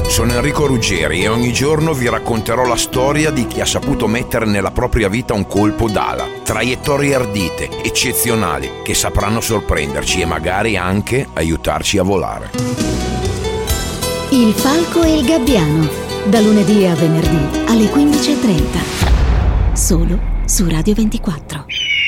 Sono Enrico Ruggeri e ogni giorno vi racconterò la storia di chi ha saputo mettere nella propria vita un colpo d'ala. Traiettorie ardite, eccezionali, che sapranno sorprenderci e magari anche aiutarci a volare. Il Falco e il Gabbiano, da lunedì a venerdì alle 15:30. Solo su Radio 24.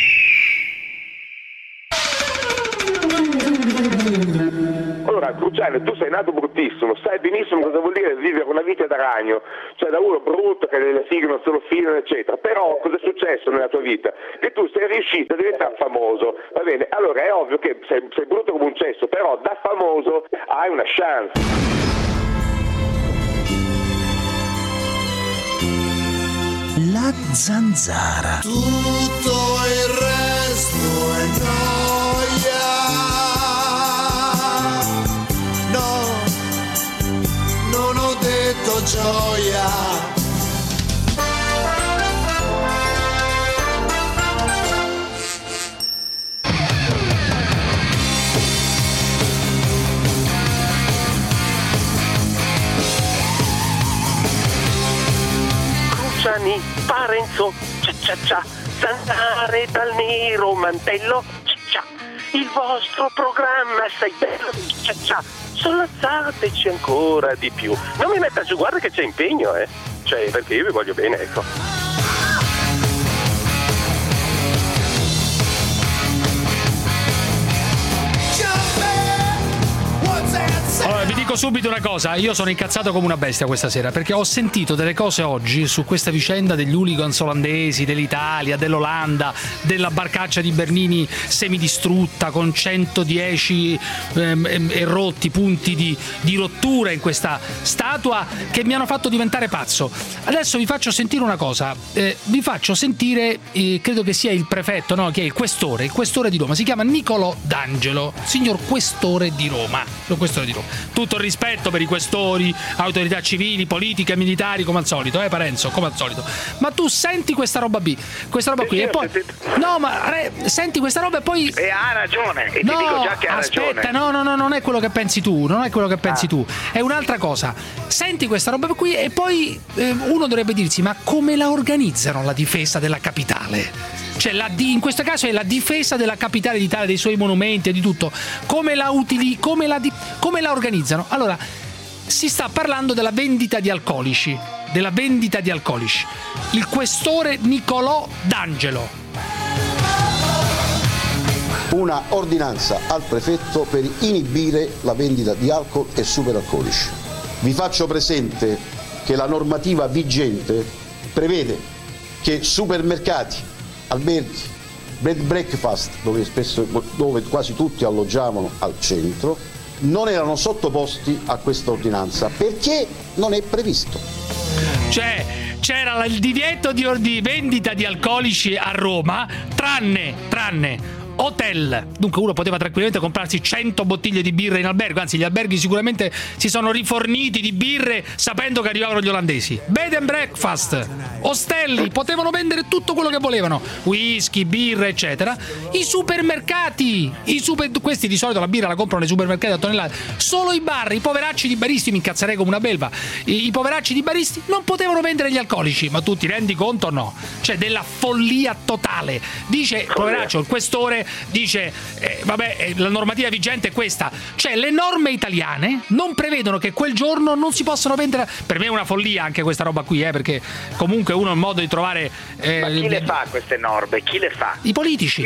Allora, Cruciani, tu sei nato bruttissimo, sai benissimo cosa vuol dire vivere una vita da ragno, cioè da uno brutto che le fighe non se lo filano, eccetera. Però cosa è successo nella tua vita? Che tu sei riuscito a diventare famoso, va bene? Allora è ovvio che sei brutto come un cesso, però da famoso hai una chance. La zanzara. Tutto il resto è gioia. No, non ho detto gioia. Cruciani, Parenzo, cia, Zanzare dal nero mantello, cia, il vostro programma sei bello, cia, sollazzateci ancora di più. Non mi metta giù, guarda che c'è impegno, cioè, perché io vi voglio bene, ecco. Allora, vi dico subito una cosa, io sono incazzato come una bestia questa sera perché ho sentito delle cose oggi su questa vicenda degli hooligans olandesi, dell'Italia, dell'Olanda, della barcaccia di Bernini semidistrutta con 110 rotti punti di rottura in questa statua che mi hanno fatto diventare pazzo. Adesso vi faccio sentire una cosa, vi faccio sentire, credo che sia il prefetto, no, che è il questore di Roma, si chiama Nicolò D'Angelo, signor questore di Roma, tutto il rispetto per i questori, autorità civili, politiche, militari, come al solito, Parenzo, come al solito. Ma tu senti questa roba qui e poi senti questa roba e poi ha ragione, e no, ti dico già che ha aspetta, ragione. no, non è quello che pensi tu, tu, è un'altra cosa. Senti questa roba qui e poi uno dovrebbe dirsi: ma come la organizzano la difesa della capitale? Cioè in questo caso è la difesa della capitale d'Italia, dei suoi monumenti e di tutto. Come la organizzano? Allora, si sta parlando della vendita di alcolici. Il questore Nicolò D'Angelo. Una ordinanza al prefetto per inibire la vendita di alcol e superalcolici. Vi faccio presente che la normativa vigente prevede che supermercati, alberghi, bed and breakfast, dove quasi tutti alloggiavano al centro, non erano sottoposti a questa ordinanza perché non è previsto. Cioè c'era il divieto di vendita di alcolici a Roma, tranne hotel. Dunque uno poteva tranquillamente comprarsi 100 bottiglie di birra in albergo, anzi gli alberghi sicuramente si sono riforniti di birre sapendo che arrivavano gli olandesi. Bed and breakfast, ostelli, potevano vendere tutto quello che volevano, whisky, birra, eccetera. I supermercati, questi di solito la birra la comprano nei supermercati a tonnellate. Solo i bar, i poveracci di baristi, mi incazzerei come una belva, i poveracci di baristi non potevano vendere gli alcolici. Ma tu ti rendi conto o no? Cioè della follia totale. Dice poveraccio il questore, dice la normativa vigente è questa, cioè le norme italiane non prevedono che quel giorno non si possono vendere. Per me è una follia anche questa roba qui, perché comunque uno ha un modo di trovare ma chi le fa queste norme? Chi le fa? I politici.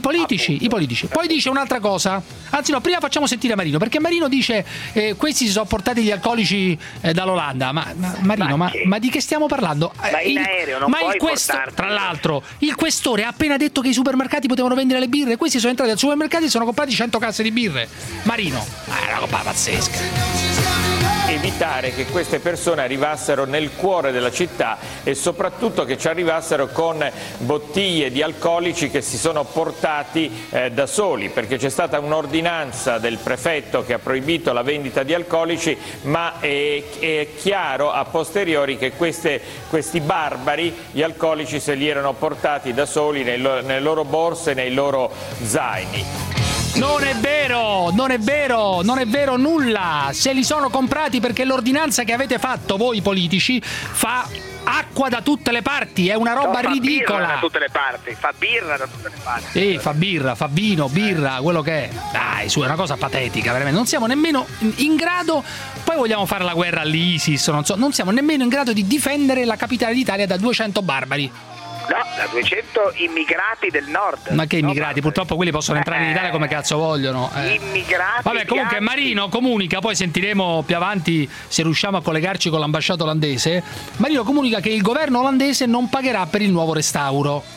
Poi dice un'altra cosa, anzi no, prima facciamo sentire Marino, perché Marino dice questi si sono portati gli alcolici dall'Olanda. Marino, ma di che stiamo parlando? Ma in aereo non puoi portarti. Tra l'altro il questore ha appena detto che i supermercati potevano vendere le birre. Questi sono entrati al supermercato e sono comprati 100 casse di birre. Marino, è una roba pazzesca. Evitare che queste persone arrivassero nel cuore della città e soprattutto che ci arrivassero con bottiglie di alcolici che si sono portati da soli, perché c'è stata un'ordinanza del prefetto che ha proibito la vendita di alcolici, ma è chiaro a posteriori che questi barbari gli alcolici se li erano portati da soli nelle loro borse, nei loro zaini. Non è vero, non è vero, non è vero nulla. Se li sono comprati perché l'ordinanza che avete fatto voi politici fa acqua da tutte le parti, è una roba ridicola. Birra da tutte le parti, fa birra da tutte le parti. Sì, fa birra, fa vino, birra, quello che è. Dai, su, è una cosa patetica, veramente. Non siamo nemmeno in grado, poi vogliamo fare la guerra all'ISIS, non siamo nemmeno in grado di difendere la capitale d'Italia da 200 barbari. No, da 200 immigrati del nord. Ma che immigrati? Purtroppo quelli possono entrare in Italia come cazzo vogliono. Immigrati. Vabbè, comunque Marino comunica, poi sentiremo più avanti se riusciamo a collegarci con l'ambasciata olandese. Marino comunica che il governo olandese non pagherà per il nuovo restauro.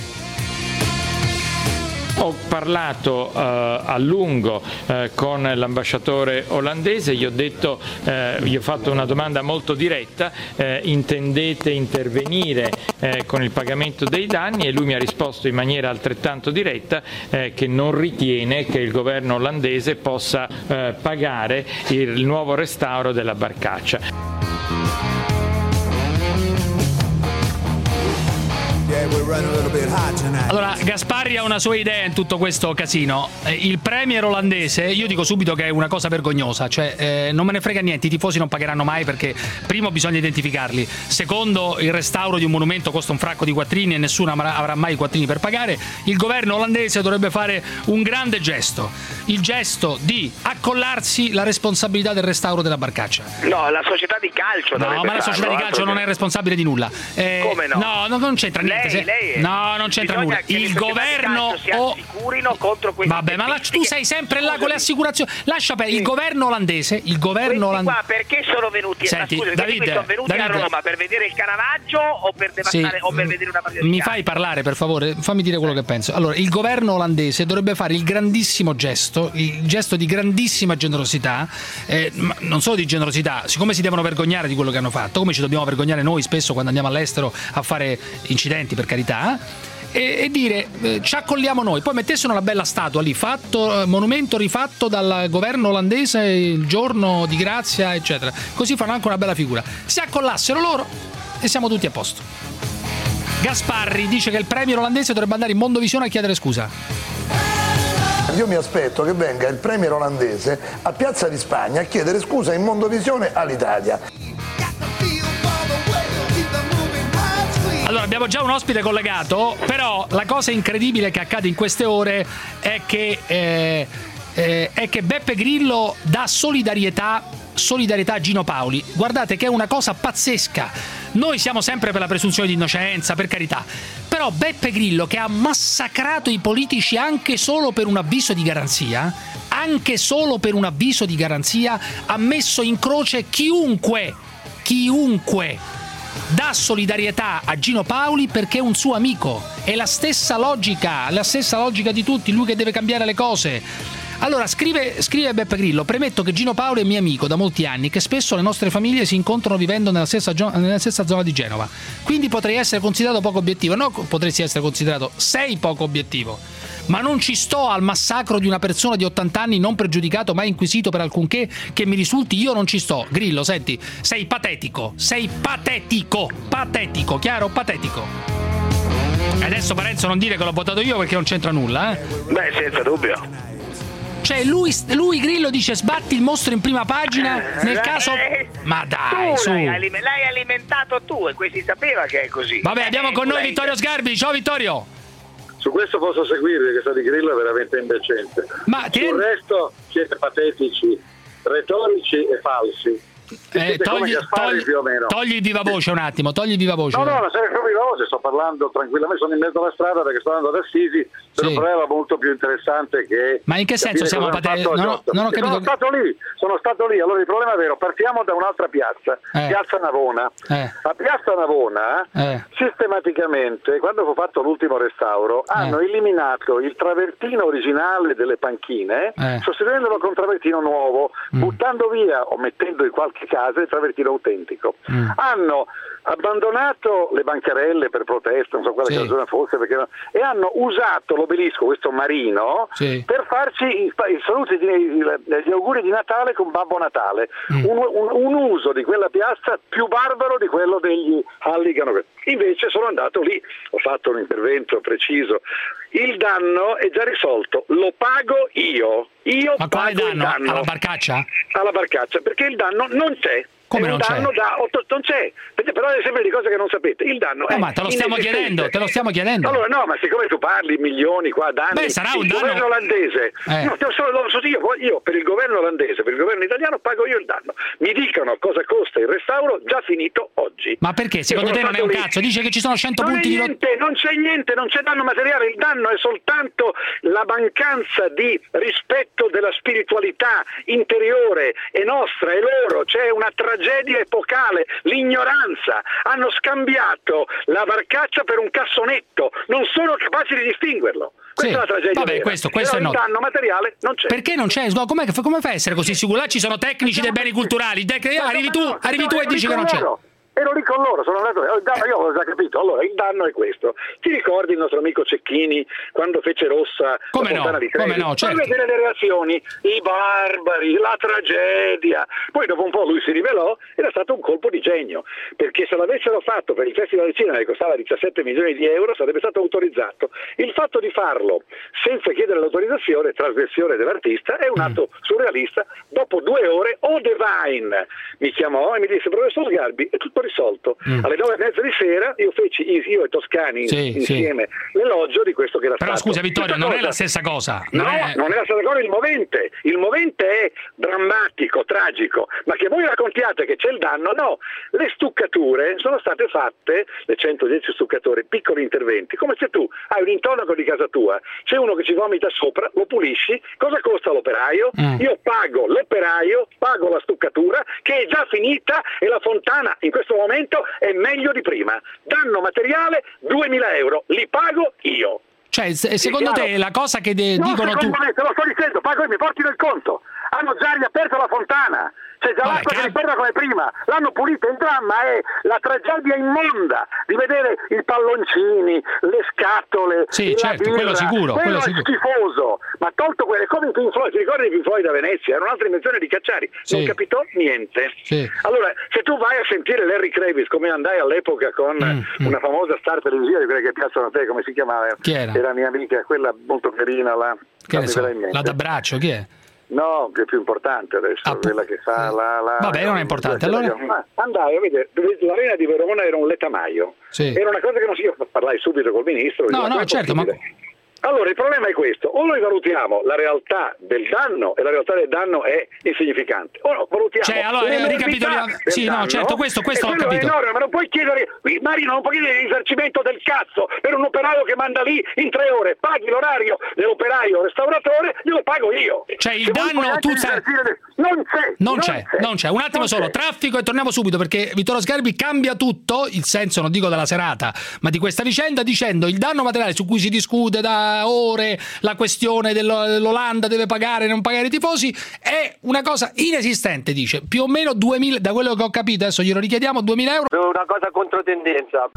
Ho parlato a lungo con l'ambasciatore olandese, gli ho fatto una domanda molto diretta, intendete intervenire con il pagamento dei danni, e lui mi ha risposto in maniera altrettanto diretta che non ritiene che il governo olandese possa pagare il nuovo restauro della barcaccia. Allora, Gasparri ha una sua idea in tutto questo casino. Il premier olandese, io dico subito che è una cosa vergognosa, cioè non me ne frega niente, i tifosi non pagheranno mai perché primo bisogna identificarli, secondo il restauro di un monumento costa un fracco di quattrini e nessuno avrà mai i quattrini per pagare. Il governo olandese dovrebbe fare un grande gesto, il gesto di accollarsi la responsabilità del restauro della barcaccia. No, la società di calcio no, ma la società di calcio non è responsabile di nulla. Come no? No, non c'entra niente. No, non c'entra nulla. Il governo si assicurino contro questi. Vabbè, ma tu sei sempre là con le assicurazioni. Lascia perdere. Il governo olandese, qua perché sono venuti? Senti, scusa, Davide, sono venuti a Roma per vedere il Caravaggio o per devastare o per vedere una partita di mi calcio? fai parlare, per favore? Fammi dire quello che penso. Allora, il governo olandese dovrebbe fare il grandissimo gesto, il gesto di grandissima generosità, ma non solo di generosità, siccome si devono vergognare di quello che hanno fatto, come ci dobbiamo vergognare noi spesso quando andiamo all'estero a fare incidenti, per carità, e dire ci accolliamo noi, poi mettessero una bella statua lì, monumento rifatto dal governo olandese il giorno di grazia, eccetera, così fanno anche una bella figura. Si accollassero loro e siamo tutti a posto. Gasparri dice che il premier olandese dovrebbe andare in Mondovisione a chiedere scusa. Io mi aspetto che venga il premier olandese a Piazza di Spagna a chiedere scusa in Mondovisione all'Italia. Allora, abbiamo già un ospite collegato, però la cosa incredibile che accade in queste ore è che Beppe Grillo dà solidarietà a Gino Paoli. Guardate che è una cosa pazzesca. Noi siamo sempre per la presunzione di innocenza, per carità, però Beppe Grillo, che ha massacrato i politici anche solo per un avviso di garanzia, ha messo in croce chiunque dà solidarietà a Gino Paoli perché è un suo amico. È la stessa logica di tutti, lui che deve cambiare le cose. Allora scrive Beppe Grillo: premetto che Gino Paoli è mio amico da molti anni, che spesso le nostre famiglie si incontrano vivendo nella stessa zona di Genova, quindi potrei essere considerato poco obiettivo. No, potresti essere considerato, sei poco obiettivo, ma non ci sto al massacro di una persona di 80 anni non pregiudicato, mai inquisito per alcunché che mi risulti. Io non ci sto. Grillo, senti, sei patetico, chiaro? Patetico. E adesso Parenzo non dire che l'ho votato io perché non c'entra nulla, Beh, senza dubbio. Cioè lui Grillo dice sbatti il mostro in prima pagina nel caso. Ma dai, su. L'hai alimentato tu e questi sapeva che è così. Vabbè, abbiamo con noi Vittorio Sgarbi. Ciao Vittorio. Su questo posso seguirvi, che sta di Grillo è veramente indecente. Ma sul resto siete patetici, retorici e falsi. Togli il viva voce un attimo, No, non serve più viva voce, sto parlando tranquillamente, sono in mezzo alla strada perché sto andando ad Assisi per un problema molto più interessante che... Ma in che senso siamo patetici? Non ho capito. Sono stato lì, allora il problema è vero, partiamo da un'altra piazza, Piazza Navona. A Piazza Navona sistematicamente, quando fu fatto l'ultimo restauro, hanno eliminato il travertino originale delle panchine, sostituendolo con un travertino nuovo, buttando via o mettendo in qualche case del travertino autentico. Hanno abbandonato le bancarelle per protesta, non so quale ragione fosse, e hanno usato l'obelisco, questo marino, per farci i saluti, gli auguri di Natale con Babbo Natale. Un uso di quella piazza più barbaro di quello degli Halligan. Invece sono andato lì, ho fatto un intervento preciso. Il danno è già risolto, lo pago io. Ma quale danno? Alla barcaccia? Alla barcaccia, perché il danno non c'è. Come non c'è? Non c'è, però è sempre di cose che non sapete. Il danno è ma te lo stiamo chiedendo. Allora no, ma siccome tu parli milioni qua d'anni, sarà il governo olandese, io per il governo olandese, per il governo italiano pago io il danno. Mi dicano cosa costa il restauro già finito oggi. Ma perché? Secondo te non è un cazzo? Dice che ci sono 100 punti di non c'è niente, non c'è danno materiale, il danno è soltanto la mancanza di rispetto della spiritualità interiore e nostra e loro, c'è una tragedia epocale, l'ignoranza, hanno scambiato la barcaccia per un cassonetto, non sono capaci di distinguerlo. Questa è la tragedia. Vabbè, questo però è il danno materiale non c'è. Perché non c'è? Come fai a essere così sicuro? Là ci sono tecnici dei beni culturali, arrivi tu e dici che non c'è. Ero lì con loro, sono andato, io ho già capito. Allora, il danno è questo. Ti ricordi il nostro amico Cecchini quando fece Rossa la Fontana di Trevi? Come no, certo. Poi vedere le reazioni, i barbari, la tragedia. Poi dopo un po' lui si rivelò, era stato un colpo di genio, perché se l'avessero fatto per il Festival del Cinema che costava 17 milioni di euro sarebbe stato autorizzato. Il fatto di farlo senza chiedere l'autorizzazione, trasgressione dell'artista, è un atto surrealista. Dopo 2 ore O'Devine mi chiamò e mi disse: professor Sgarbi, è tutto risolto. Alle 9:30 di sera io e Toscani insieme l'elogio di questo che era stato. Però scusa Vittorio, non è la stessa cosa. Non è la stessa cosa il movente è drammatico, tragico, ma che voi raccontiate che c'è il danno, no. Le stuccature sono state fatte, le 110 stuccatori, piccoli interventi, come se tu hai un intonaco di casa tua, c'è uno che ci vomita sopra, lo pulisci, cosa costa l'operaio? Io pago l'operaio, pago la stuccatura che è già finita e la fontana in questo momento è meglio di prima. Danno materiale 2.000 euro, li pago io. Cioè, secondo te la cosa che dicono tu... Me, te lo sto dicendo, pago io, mi porti nel conto. Hanno già riaperto la fontana, c'è già l'acqua che ritorna come prima, l'hanno pulita. Il dramma è la tragedia immonda di vedere i palloncini, le scatole, certo, birra. Quello è schifoso, ma tolto quelle come in Pink Floyd, ti ricordi di Pink Floyd da Venezia? Era un'altra invenzione di Cacciari, non capitò niente. Allora, se tu vai a sentire Larry Kravis, come andai all'epoca con una famosa star televisiva di quelle che piacciono a te, come si chiamava? Chi era? Era mia amica, quella molto carina, la d'abbraccio, chi è? No, che è più importante adesso, quella che fa la... Vabbè, non è importante, allora... Andai a vedere, l'arena di Verona era un letamaio, era una cosa che non si... Io parlai subito col ministro... No, certo, ma... Allora, il problema è questo: o noi valutiamo la realtà del danno e la realtà del danno è insignificante, o no, valutiamo ricapitoliamo. Certo, questo l'ho capito. È enorme, ma non puoi chiedere, Marino, non puoi chiedere il risarcimento del cazzo per un operaio che manda lì in 3 ore, paghi l'orario dell'operaio restauratore, glielo pago io. Cioè il danno tu sai... Non c'è. Un attimo solo, traffico e torniamo subito, perché Vittorio Sgarbi cambia tutto, il senso non dico della serata, ma di questa vicenda, dicendo il danno materiale su cui si discute da ore, la questione dell'Olanda deve pagare, non pagare i tifosi, è una cosa inesistente, dice, più o meno 2.000, da quello che ho capito, adesso glielo richiediamo, 2.000 euro. È una cosa controtendenza.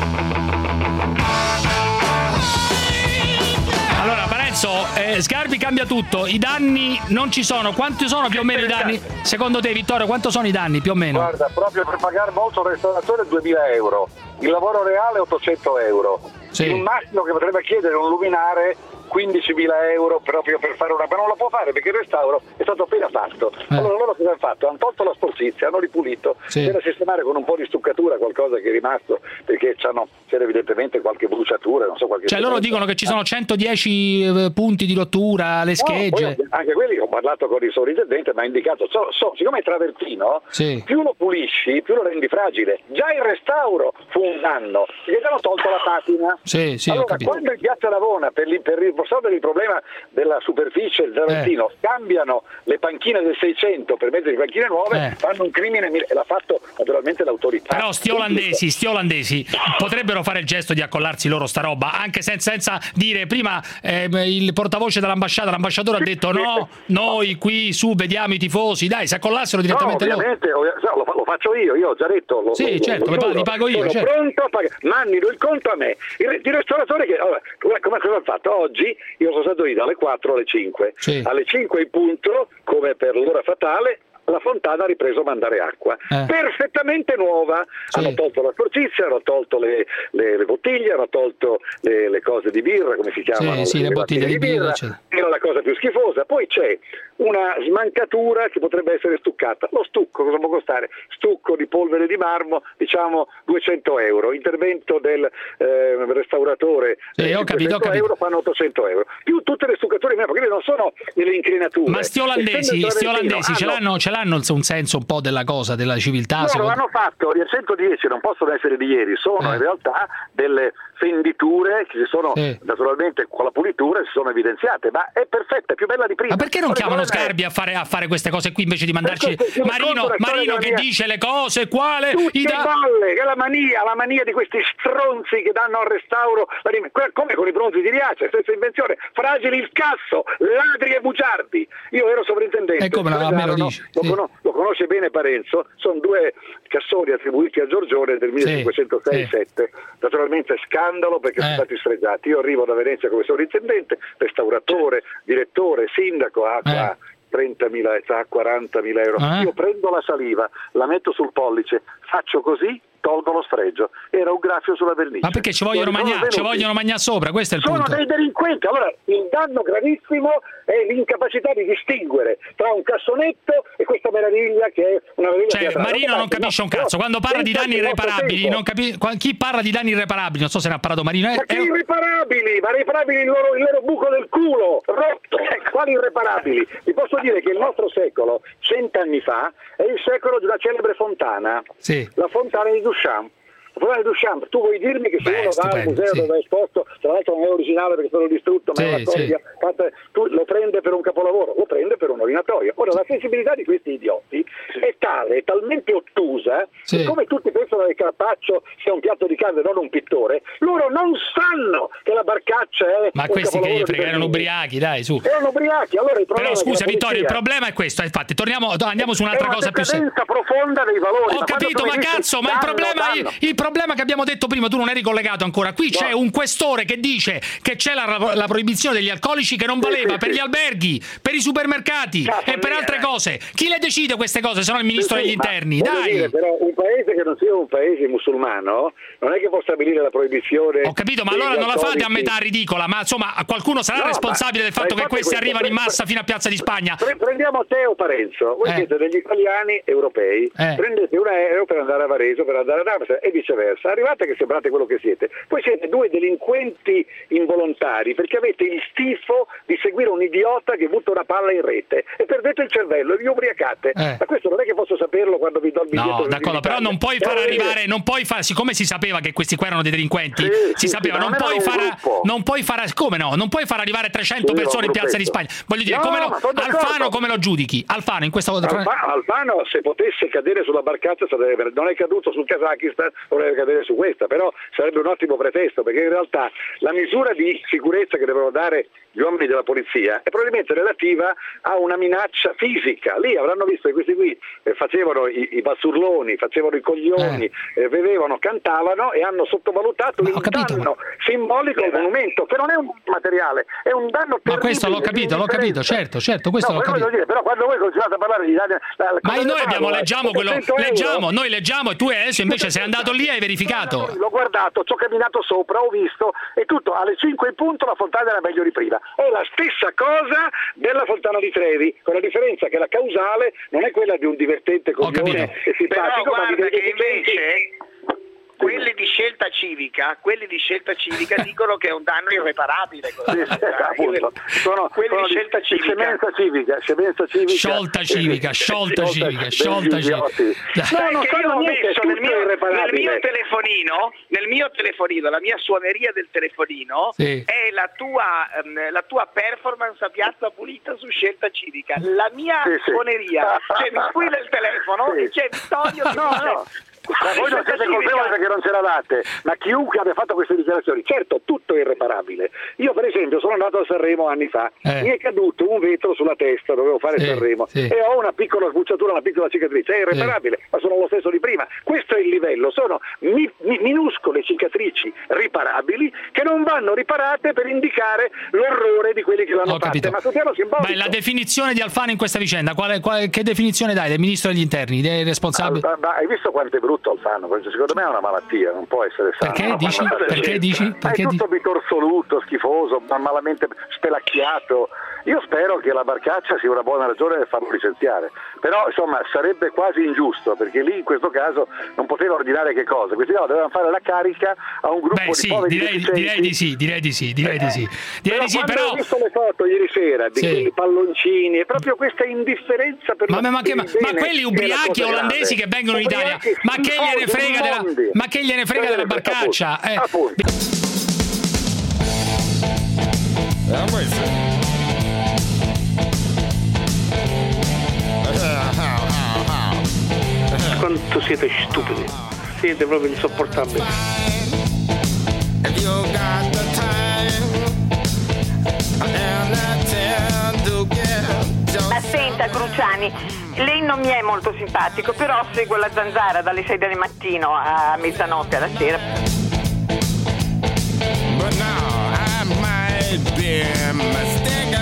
Allora Parenzo, Sgarbi cambia tutto, i danni non ci sono, quanti sono più o meno i danni? Secondo te Vittorio, quanto sono i danni più o meno? Guarda, proprio per pagare molto il restauratore 2.000 euro, il lavoro reale 800 euro. Il massimo che potrebbe chiedere un luminare 15.000 euro proprio per fare una... ma non la può fare perché il restauro è stato appena fatto. Allora loro cosa hanno fatto? Hanno tolto la sporcizia, hanno ripulito, c'era sistemare con un po' di stuccatura qualcosa che è rimasto, perché c'era evidentemente qualche bruciatura, non so, qualche... Cioè loro dicono che ci sono 110 punti di rottura, le schegge... anche quelli, ho parlato con il sovrintendente, mi ha indicato, siccome è travertino, più lo pulisci, più lo rendi fragile. Già il restauro fu un danno, perché hanno tolto la patina. Allora, quando in Piazza Navona per risolvere il problema della superficie del Tarantino, cambiano le panchine del 600 per mezzo di panchine nuove, fanno un crimine, e l'ha fatto naturalmente l'autorità. Però sti olandesi potrebbero fare il gesto di accollarsi loro sta roba, anche senza dire prima il portavoce l'ambasciatore ha detto no, noi qui su vediamo i tifosi, dai, se accollassero direttamente loro. Ovviamente, lo faccio io ho già detto. Certo, li pago io. Sono pronto a pagare, mandino il conto a me. Il ristoratore che, come cosa ha fatto? Oggi io sono stato lì dalle 4 alle 5. Sì. Alle 5 in punto, come per l'ora fatale, la fontana ha ripreso a mandare acqua perfettamente nuova. Hanno tolto la sporcizia, hanno tolto le bottiglie, hanno tolto le cose di birra, come si chiamano? Le bottiglie di birra. Era la cosa più schifosa. Poi c'è una smancatura che potrebbe essere stuccata. Lo stucco cosa può costare? Stucco di polvere di marmo, diciamo 200 euro. Intervento del restauratore, ho capito. euro fanno 800 euro. Più tutte le stuccature, perché non sono delle inclinature. Ma sti olandesi ce l'hanno un senso un po' della cosa, della civiltà. Loro hanno fatto, gli 110 non possono essere di ieri, sono in realtà delle fenditure che si sono naturalmente con la pulitura si sono evidenziate, ma è perfetta, è più bella di prima. Ma perché non chiamano Sgarbi a fare queste cose qui invece di mandarci Marino che dice le cose, quale balle, che è la mania di questi stronzi che danno al restauro, come con i bronzi di Riace, stessa invenzione, fragili il casso, ladri e bugiardi. Io ero sovrintendente, me lo dice. Lo conosce bene Parenzo, sono due cassoni attribuiti a Giorgione del 1506-7, naturalmente scandalo perché sono stati sfregiati. Io arrivo da Venezia come sovrintendente, restauratore, direttore, sindaco, a 30.000, a 40.000 euro. Io prendo la saliva, la metto sul pollice, faccio così, tolgo lo sfregio. Era un graffio sulla vernice. Ma perché ci vogliono mangiare sopra, questo è il punto. Sono dei delinquenti. Allora, il danno gravissimo è l'incapacità di distinguere tra un cassonetto e questa meraviglia che è una meraviglia. Marino non capisce un cazzo. Quando parla di danni irreparabili, chi parla di danni irreparabili, non so se ne ha parlato Marino. Ma che irreparabili? Ma irreparabili il loro buco del culo rotto. Quali irreparabili? Vi posso dire che il nostro secolo, 100 anni fa, è il secolo di una celebre fontana. La fontana di Duchamp. Tu vuoi dirmi che se uno va al museo dove è esposto, tra l'altro non è originale perché è stato distrutto, ma è una storia fatta, tu lo prende per un capolavoro, lo prende per un orinatoio. Ora la sensibilità di questi idioti è talmente ottusa, che come tutti pensano che Carpaccio sia un piatto di carne, non un pittore, loro non sanno che la barcaccia è ma questi che gli frega, erano ubriachi, dai, su. Erano ubriachi, allora il problema. Però scusa Vittorio, il problema è questo, infatti, andiamo su un'altra cosa più seria. Profonda dei valori. Ho capito, ma cazzo, ma il problema che abbiamo detto prima, tu non eri collegato ancora. Qui c'è un questore che dice che c'è la proibizione degli alcolici che non valeva per gli alberghi, per i supermercati e per altre cose. Chi le decide queste cose se no il ministro degli interni? Dai! Dire, però un paese che non sia un paese musulmano non è che può stabilire la proibizione. Ho capito, ma allora non la fate a metà ridicola, ma insomma qualcuno sarà responsabile del fatto che questi arrivano in massa fino a Piazza di Spagna. Prendiamo Teo Parenzo, voi siete degli italiani europei, prendete un aereo per andare a Varese, per andare ad Amsterdam e viceversa. Arrivate che sembrate quello che siete, poi siete due delinquenti involontari perché avete il schifo di seguire un idiota che butta una palla in rete e perdete il cervello e vi ubriacate. Ma questo non è che posso saperlo quando vi do il biglietto. No, d'accordo, però non puoi far arrivare, siccome si sapeva che questi qua erano dei delinquenti, si sapeva, non puoi far arrivare 300 persone in Piazza di Spagna. Voglio dire, Alfano come lo giudichi? Alfano in questa Alfano se potesse cadere sulla barcaccia non è caduto sul Kazakistan, dovrebbe cadere su questa, però sarebbe un ottimo pretesto perché in realtà la misura di sicurezza che devono dare gli uomini della polizia è probabilmente relativa a una minaccia fisica. Lì avranno visto che questi qui facevano i bassurloni, facevano i coglioni, bevevano, cantavano e hanno sottovalutato il danno simbolico del monumento, che non è un materiale, è un danno terribile. Ma questo l'ho capito, certo, questo l'ho capito. Dire, però quando voi continuate a parlare di danni, ma noi leggiamo e tu adesso invece sei andato lì e hai verificato. L'ho guardato, ci ho camminato sopra, ho visto e tutto, alle 5 in punto la fontana era meglio di prima. È la stessa cosa della Fontana di Trevi, con la differenza che la causale non è quella di un divertente coglione e simpatico, però guarda che invece quelli di Scelta Civica dicono che è un danno irreparabile. Quelli di Scelta Civica. Sciolta civica. No, non sono niente, nel mio telefonino, la mia suoneria del telefonino è la tua performance a Piazza Pulita su Scelta Civica. La mia suoneria, cioè mi squilla il telefono e c'è Vittorio Ma voi non siete colpevoli perché non ce l'avate, ma chiunque abbia fatto queste dichiarazioni, certo, tutto è irreparabile. Io per esempio sono andato a Sanremo anni fa, mi è caduto un vetro sulla testa, dovevo fare Sanremo e ho una piccola sbucciatura, una piccola cicatrice, è irreparabile, ma sono lo stesso di prima. Questo è il livello, sono minuscole cicatrici riparabili che non vanno riparate per indicare l'orrore di quelli che l'hanno fatta, ma sul piano simbolico. Ma la definizione di Alfano in questa vicenda, che definizione dai del ministro degli interni, dei responsabili? Hai visto quanto è brutto Alfano? Secondo me è una malattia, non può essere sano. Perché dici? È tutto bitorsoluto, schifoso, malamente spelacchiato. Io spero che la Barcaccia sia una buona ragione per farlo licenziare, però insomma sarebbe quasi ingiusto, perché lì in questo caso non poteva ordinare che cosa, questi dovevano fare la carica a un gruppo di poveri deficienti. Direi di sì. Però ho visto le foto ieri sera di quei palloncini, è proprio questa indifferenza per ma quelli ubriachi olandesi che vengono in Italia, ma che gliene frega della Barcaccia? Quanto siete stupidi, siete proprio insopportabili. Senta Cruciani, lei non mi è molto simpatico, però seguo la Zanzara dalle 6 del mattino a mezzanotte alla sera. But now I might be mistaken.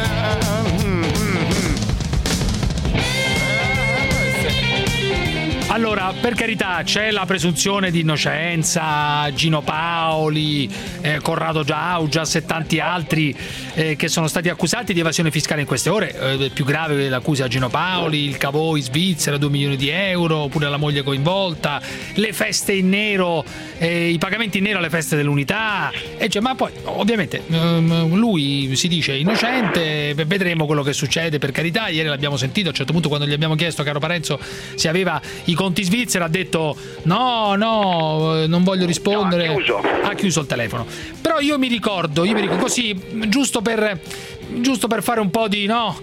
Allora, per carità, c'è la presunzione di innocenza, Gino Paoli, Corrado Augias e tanti altri che sono stati accusati di evasione fiscale in queste ore. Più grave l'accusa a Gino Paoli, il cavò in Svizzera, 2 milioni di euro, pure la moglie coinvolta, le feste in nero, i pagamenti in nero alle feste dell'Unità, ma poi ovviamente lui si dice innocente, vedremo quello che succede, per carità. Ieri l'abbiamo sentito, a un certo punto quando gli abbiamo chiesto, caro Parenzo, se aveva i conti svizzeri, ha detto no, non voglio rispondere, ha chiuso il telefono. Però io mi ricordo così, giusto per fare un po'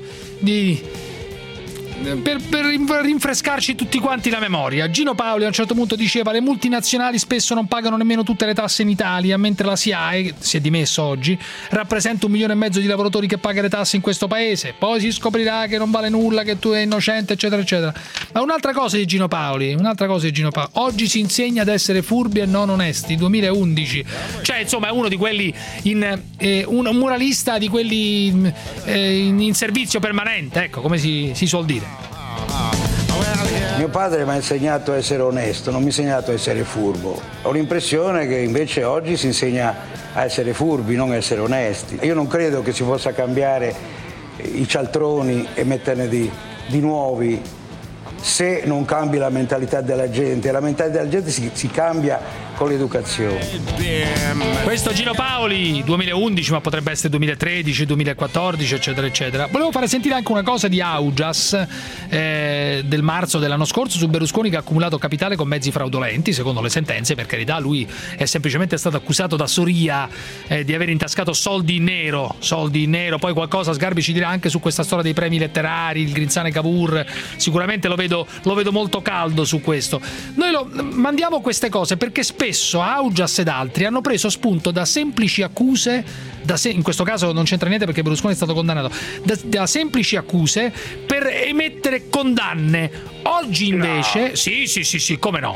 per rinfrescarci tutti quanti la memoria. Gino Paoli a un certo punto diceva: le multinazionali spesso non pagano nemmeno tutte le tasse in Italia, mentre la SIAE, si è dimesso oggi, rappresenta 1,5 milioni di lavoratori che paga le tasse in questo paese. Poi si scoprirà che non vale nulla, che tu sei innocente, eccetera eccetera. Ma un'altra cosa di Gino Paoli, oggi si insegna ad essere furbi e non onesti, 2011. Cioè insomma è uno di quelli un muralista di quelli in servizio permanente, ecco, come si suol dire. Mio padre mi ha insegnato a essere onesto, non mi ha insegnato a essere furbo. Ho l'impressione che invece oggi si insegna a essere furbi, non a essere onesti. Io non credo che si possa cambiare i cialtroni e metterne di nuovi se non cambia la mentalità della gente. La mentalità della gente si cambia con l'educazione. Questo Gino Paoli 2011, ma potrebbe essere 2013, 2014, eccetera eccetera. Volevo fare sentire anche una cosa di Augias del marzo dell'anno scorso su Berlusconi, che ha accumulato capitale con mezzi fraudolenti, secondo le sentenze. Per carità, lui è semplicemente stato accusato da Soria di aver intascato soldi in nero. Poi qualcosa Sgarbi ci dirà anche su questa storia dei premi letterari, il Grinzane Cavour, sicuramente lo vedo molto caldo su questo. Noi mandiamo queste cose perché spesso Augias ed altri hanno preso spunto da semplici accuse, in questo caso non c'entra niente perché Berlusconi è stato condannato, da semplici accuse per emettere condanne. Oggi invece sì, come no.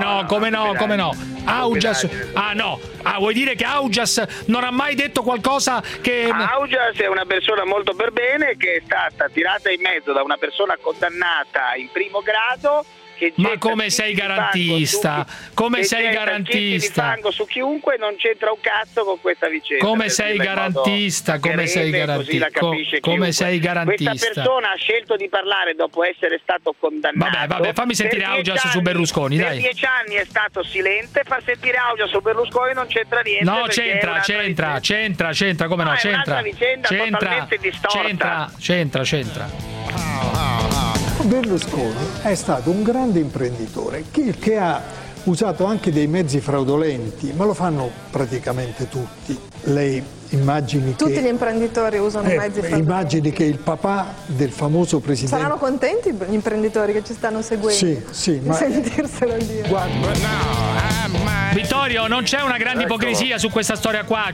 Augias, vuoi dire che Augias non ha mai detto qualcosa che... Augias è una persona molto per bene che è stata tirata in mezzo da una persona condannata in primo grado Ma come sei garantista? Come sei garantista? Fango su chiunque non c'entra un cazzo con questa vicenda. Come sei garantista? Come sei garantista? Come sei garantista? Questa persona ha scelto di parlare dopo essere stato condannato. Vabbè, fammi sentire Augias su Berlusconi, dai. Per 10 anni è stato silente, fa sentire Augias su Berlusconi non c'entra niente. No, c'entra, come no, c'entra. C'entra. Berlusconi è stato un grande imprenditore che ha usato anche dei mezzi fraudolenti, ma lo fanno praticamente tutti. Lei immagini tutti che gli imprenditori usano mezzi fraudolenti. Immagini che il papà del famoso presidente... Saranno contenti gli imprenditori che ci stanno seguendo? Sì, ma... sentirselo dire. Vittorio, non c'è una grande ipocrisia su questa storia qua?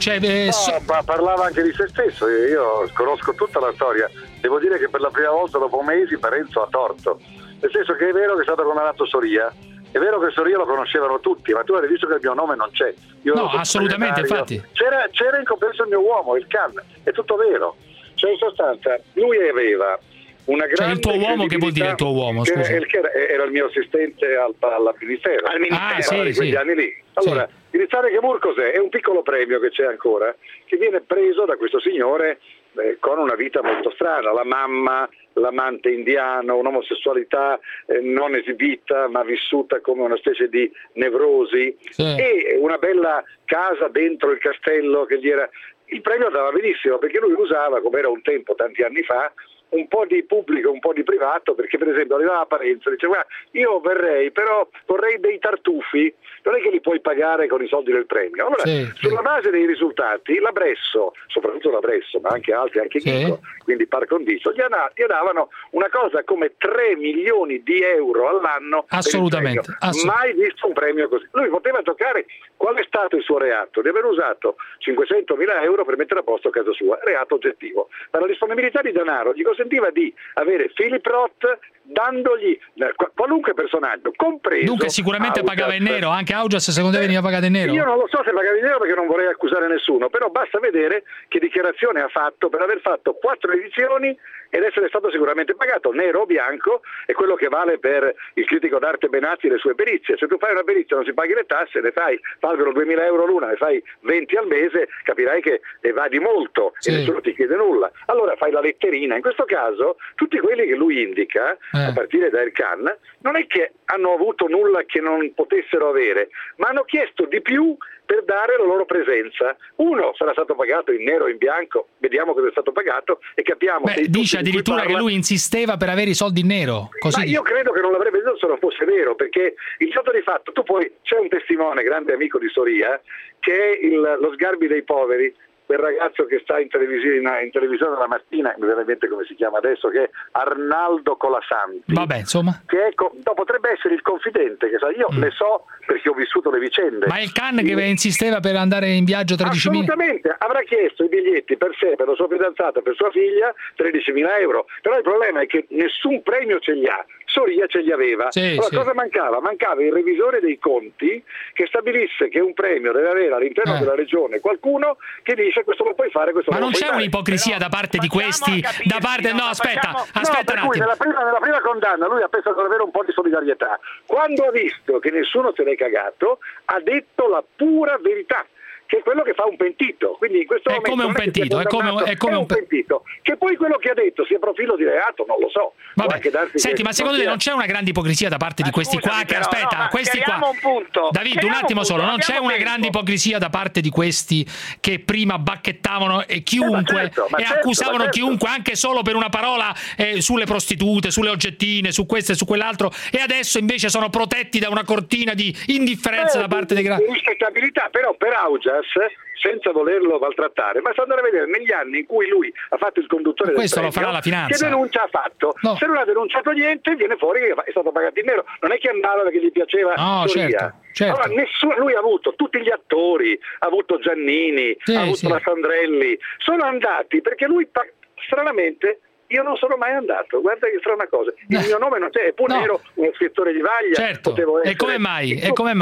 Ma parlava anche di se stesso, io conosco tutta la storia. Devo dire che per la prima volta dopo mesi Parenzo ha torto. Nel senso che è vero che è stato condannato Soria, è vero che Soria lo conoscevano tutti, ma tu hai visto che il mio nome non c'è. No, assolutamente, infatti. C'era in compenso il mio uomo, il Can, è tutto vero. Cioè, in sostanza, lui aveva una grande il tuo uomo, che vuol dire il tuo uomo? Che era il mio assistente al Ministero. Al Ministero. Di quegli anni lì. Allora, il Rizzare Gemur cos'è? È un piccolo premio che c'è ancora, che viene preso da questo signore con una vita molto strana, la mamma, l'amante indiano, un'omosessualità non esibita ma vissuta come una specie di nevrosi, e una bella casa dentro il castello che gli era... Il premio andava benissimo perché lui usava, come era un tempo tanti anni fa, un po' di pubblico, un po' di privato, perché per esempio arrivava Parenzo e diceva: guarda, io verrei, però vorrei dei tartufi, non è che li puoi pagare con i soldi del premio. Allora, sulla base dei risultati, la Bresso, soprattutto la Bresso, ma anche altri, anche Chico, quindi par condicio, gli davano una cosa come 3 milioni di euro all'anno. Assolutamente. Mai visto un premio così. Lui poteva giocare. Qual è stato il suo reato? Di aver usato 500.000 euro per mettere a posto casa sua, reato oggettivo. Ma la disponibilità di denaro gli consentiva di avere Philip Roth dandogli qualunque personaggio, compreso... Dunque sicuramente Augias. Pagava in nero, anche Augias secondo te veniva pagato in nero? Io non lo so se pagava in nero perché non vorrei accusare nessuno, però basta vedere che dichiarazione ha fatto per aver fatto 4 edizioni ed essere stato sicuramente pagato, nero o bianco, è quello che vale per il critico d'arte Benazzi e le sue perizie. Se tu fai una perizia e non si paghi le tasse, ne fai, valgono 2.000 euro l'una, ne fai 20 al mese, capirai che evadi molto e nessuno ti chiede nulla. Allora fai la letterina. In questo caso tutti quelli che lui indica, a partire da Ercan, non è che hanno avuto nulla che non potessero avere, ma hanno chiesto di più per dare la loro presenza. Uno sarà stato pagato in nero o in bianco, vediamo cosa è stato pagato e capiamo. Dice addirittura che lui insisteva per avere i soldi in nero. Così ma io credo che non l'avrebbe detto se non fosse vero, perché il fatto di fatto, tu poi c'è un testimone, grande amico di Soria, che è lo Sgarbi dei poveri, quel ragazzo che sta in televisione la mattina, mi viene in mente come si chiama adesso, che è Arnaldo Colasanti. Vabbè, insomma. Che potrebbe essere il confidente, che io le so perché ho vissuto le vicende. Ma è il Can che insisteva per andare in viaggio 13.000? Assolutamente, avrà chiesto i biglietti per sé, per la sua fidanzata, per sua figlia, 13.000 euro. Però il problema è che nessun premio ce li ha. Soria ce li aveva. Cosa mancava? Mancava il revisore dei conti che stabilisse che un premio deve avere all'interno della regione qualcuno che dice questo lo puoi fare, questo ma non non lo c'è puoi un'ipocrisia da parte di questi, da parte aspetta un attimo. Nella prima condanna lui ha pensato di avere un po' di solidarietà. Quando ha visto che nessuno se l'è cagato, ha detto la pura verità, che è quello che fa un pentito. Quindi in questo momento come un pentito, è come un pentito. Che poi quello che ha detto sia profilo di reato, non lo so. Senti, ma secondo te non c'è una grande ipocrisia da parte di questi qua che questi qua. David, un attimo solo, non c'è una grande ipocrisia da parte di questi che prima bacchettavano e chiunque e accusavano chiunque anche solo per una parola sulle prostitute, sulle oggettine, su questo e su quell'altro, e adesso invece sono protetti da una cortina di indifferenza da parte dei grandi. Rispettabilità, però per Augias, senza volerlo maltrattare, ma andare a vedere negli anni in cui lui ha fatto il conduttore questo del premio, lo farà la finanza. Che denuncia ha fatto? No. Se non ha denunciato niente, viene fuori che è stato pagato in nero. Non è che andava perché gli piaceva Soria. Certo. Allora, lui ha avuto tutti gli attori, ha avuto Giannini, ha avuto la Sandrelli, sono andati perché lui stranamente Io non sono mai andato, guarda che fra una cosa, il mio nome non c'è, eppure ero uno scrittore di vaglia. Certo, e come mai?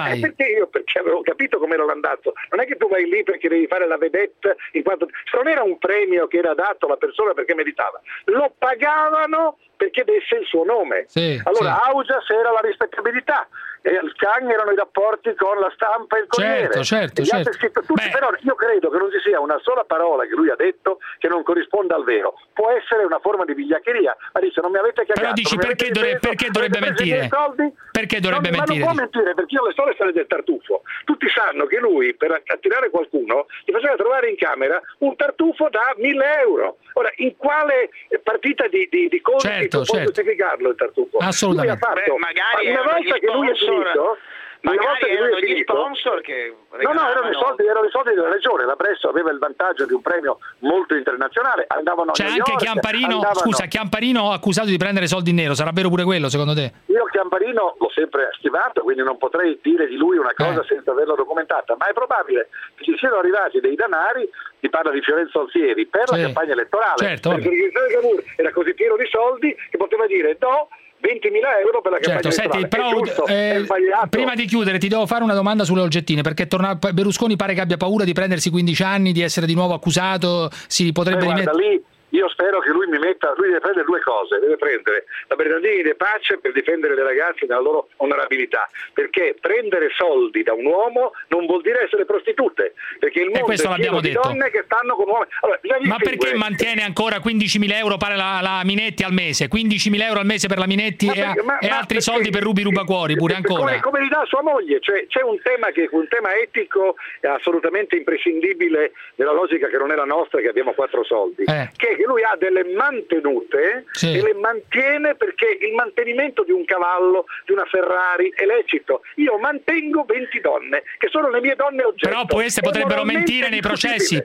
Perché avevo capito come ero andato. Non è che tu vai lì perché devi fare la vedette, in quanto non era un premio che era dato alla persona perché meritava, lo pagavano perché desse il suo nome. Sì, allora Augias era la rispettabilità, e il Can erano i rapporti con la stampa e il Corriere. Certo. Però io credo che non ci sia una sola parola che lui ha detto che non corrisponda al vero. Può essere una forma di vigliaccheria, ma dice non mi avete cagato. Però dici perché dovrebbe mentire? Perché dovrebbe mentire? Ma non può mentire, perché io le so le storie del tartufo. Tutti sanno che lui per attirare qualcuno gli faceva trovare in camera un tartufo da 1.000 euro. Ora, in quale partita di conti può giustificarlo il tartufo? Assolutamente. Lui ha fatto, magari una volta che lui è finito, magari erano gli sponsor che erano i soldi della regione. La Bresso aveva il vantaggio di un premio molto internazionale, andavano a New York, anche Chiamparino accusato di prendere soldi in nero, sarà vero pure quello secondo te? Io Chiamparino l'ho sempre stimato, quindi non potrei dire di lui una cosa senza averla documentata, ma è probabile che ci siano arrivati dei danari, si parla di Fiorenzo Alfieri, per la campagna elettorale, perché il Cavour era così pieno di soldi che poteva dire no, 20.000 euro per la campagna elettorale. Prima di chiudere ti devo fare una domanda sulle oggettine, perché Berlusconi pare che abbia paura di prendersi 15 anni, di essere di nuovo accusato, si potrebbe rimettere. Io spero che lui deve prendere due cose, deve prendere la Bernardini De Pace per difendere le ragazze nella loro onorabilità, perché prendere soldi da un uomo non vuol dire essere prostitute, perché il mondo è pieno di donne che stanno con uomini. Allora, ma perché mantiene ancora 15.000 euro per la Minetti al mese, 15.000 euro al mese per la Minetti e altri soldi per Rubacuori pure ancora? Come li dà sua moglie? Cioè, c'è un tema etico assolutamente imprescindibile nella logica che non è la nostra, che abbiamo 4 soldi, che lui ha delle mantenute e le mantiene perché il mantenimento di un cavallo, di una Ferrari è lecito. Io mantengo 20 donne che sono le mie donne oggetto. Però queste potrebbero mentire nei processi,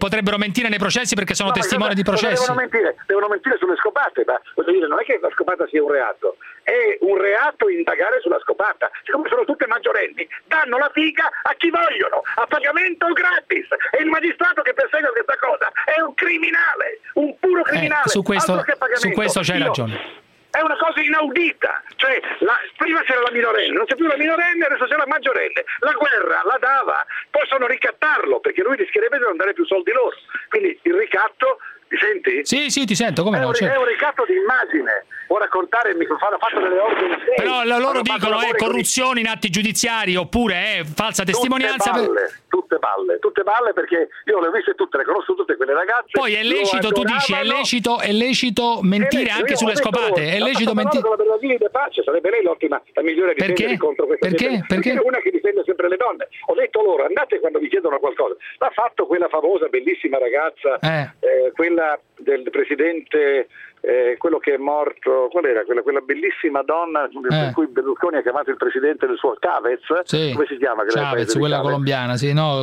perché sono testimoni di processi. Devono mentire sulle scopate, ma voglio dire, non è che la scopata sia un reato, è un reato indagare sulla scopata. Siccome sono tutte maggiorenni, danno la figa a chi vogliono, a pagamento o gratis, e il magistrato che persegue questa cosa è un criminale, un puro criminale. Su questo c'hai ragione. È una cosa inaudita, cioè prima c'era la minorenne, non c'è più la minorenne, adesso c'è la maggiorenne. La guerra la dava, possono ricattarlo perché lui rischierebbe di non dare più soldi loro, quindi il ricatto. Mi senti? Sì, ti sento, come no? È un ricatto di immagine. Può raccontare, mi fanno fatto delle ordini. Però loro dicono corruzione in atti giudiziari oppure falsa testimonianza. Tutte balle perché io le ho viste tutte, le conosco tutte quelle ragazze. Poi è lecito, tu dici, è lecito mentire anche sulle scopate. È lecito mentire. Con la Bernardini De Pace sarebbe lei la migliore a difendere contro questa gente. Perché è una che difende sempre le donne. Ho detto loro, andate quando vi chiedono qualcosa. L'ha fatto quella famosa, bellissima ragazza, quella del presidente, quello che è morto, qual era quella bellissima donna per cui Berlusconi ha chiamato il presidente del suo Chavez, come si chiama? Chavez, quella colombiana,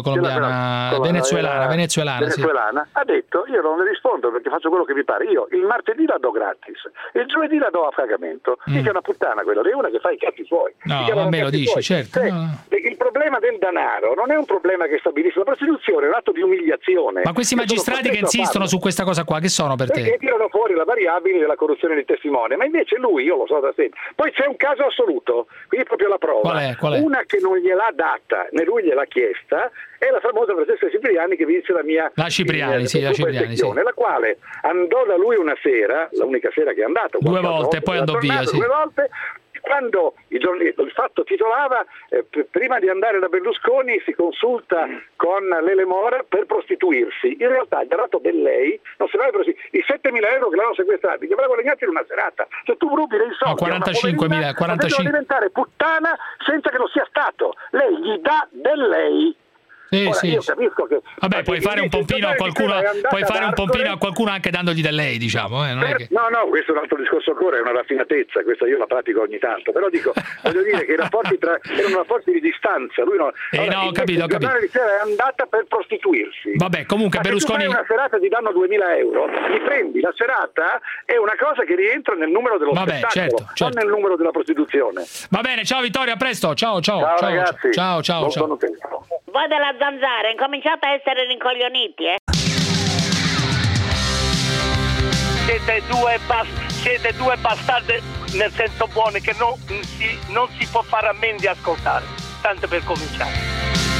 venezuelana. Ha detto io non le rispondo perché faccio quello che mi pare, io il martedì la do gratis, il giovedì la do a pagamento, che è una puttana quella, è una che fa i cazzi suoi. No, ma me lo dici, certo. Il problema del denaro non è un problema che stabilisce la prostituzione, è un atto di umiliazione. Ma questi magistrati che insistono su questa cosa qua, che sono per te? Perché tirano fuori la variabile della corruzione di testimone, ma invece lui, io lo so da sempre. Poi c'è un caso assoluto, quindi proprio la prova. Qual è? Una che non gliel'ha data, né lui gliel'ha chiesta, è la famosa Francesca Cipriani che vinse la mia la quale andò da lui una sera, l'unica sera che è andato. 2 volte, poi andò via, 2 volte. Quando il fatto titolava prima di andare da Berlusconi si consulta con Lele Mora per prostituirsi, in realtà gli ha dato del lei, non se i 7.000 euro che l'hanno sequestrati li avrà guadagnati in una serata, cioè tu rubi dei soldi 45.000 devono diventare puttana senza che lo sia stato, lei gli dà del lei. Io capisco che puoi fare un pompino a qualcuno, anche dandogli del lei, diciamo, non è che... No, questo è un altro discorso ancora, è una raffinatezza, questa io la pratico ogni tanto, però dico, voglio dire che i rapporti erano rapporti di distanza, lui no. Ho capito. È andata per prostituirsi. Vabbè, comunque Berlusconi. Se una serata ti danno 2.000 euro, li prendi, la serata è una cosa che rientra nel numero dello spettacolo, certo. Non nel numero della prostituzione. Va bene, ciao Vittorio, a presto, ciao ragazzi. Ciao. Voi della Zanzara incominciate a essere rincoglioniti, siete due bastardi nel senso buono, che non si può fare a meno di ascoltare, tanto per cominciare.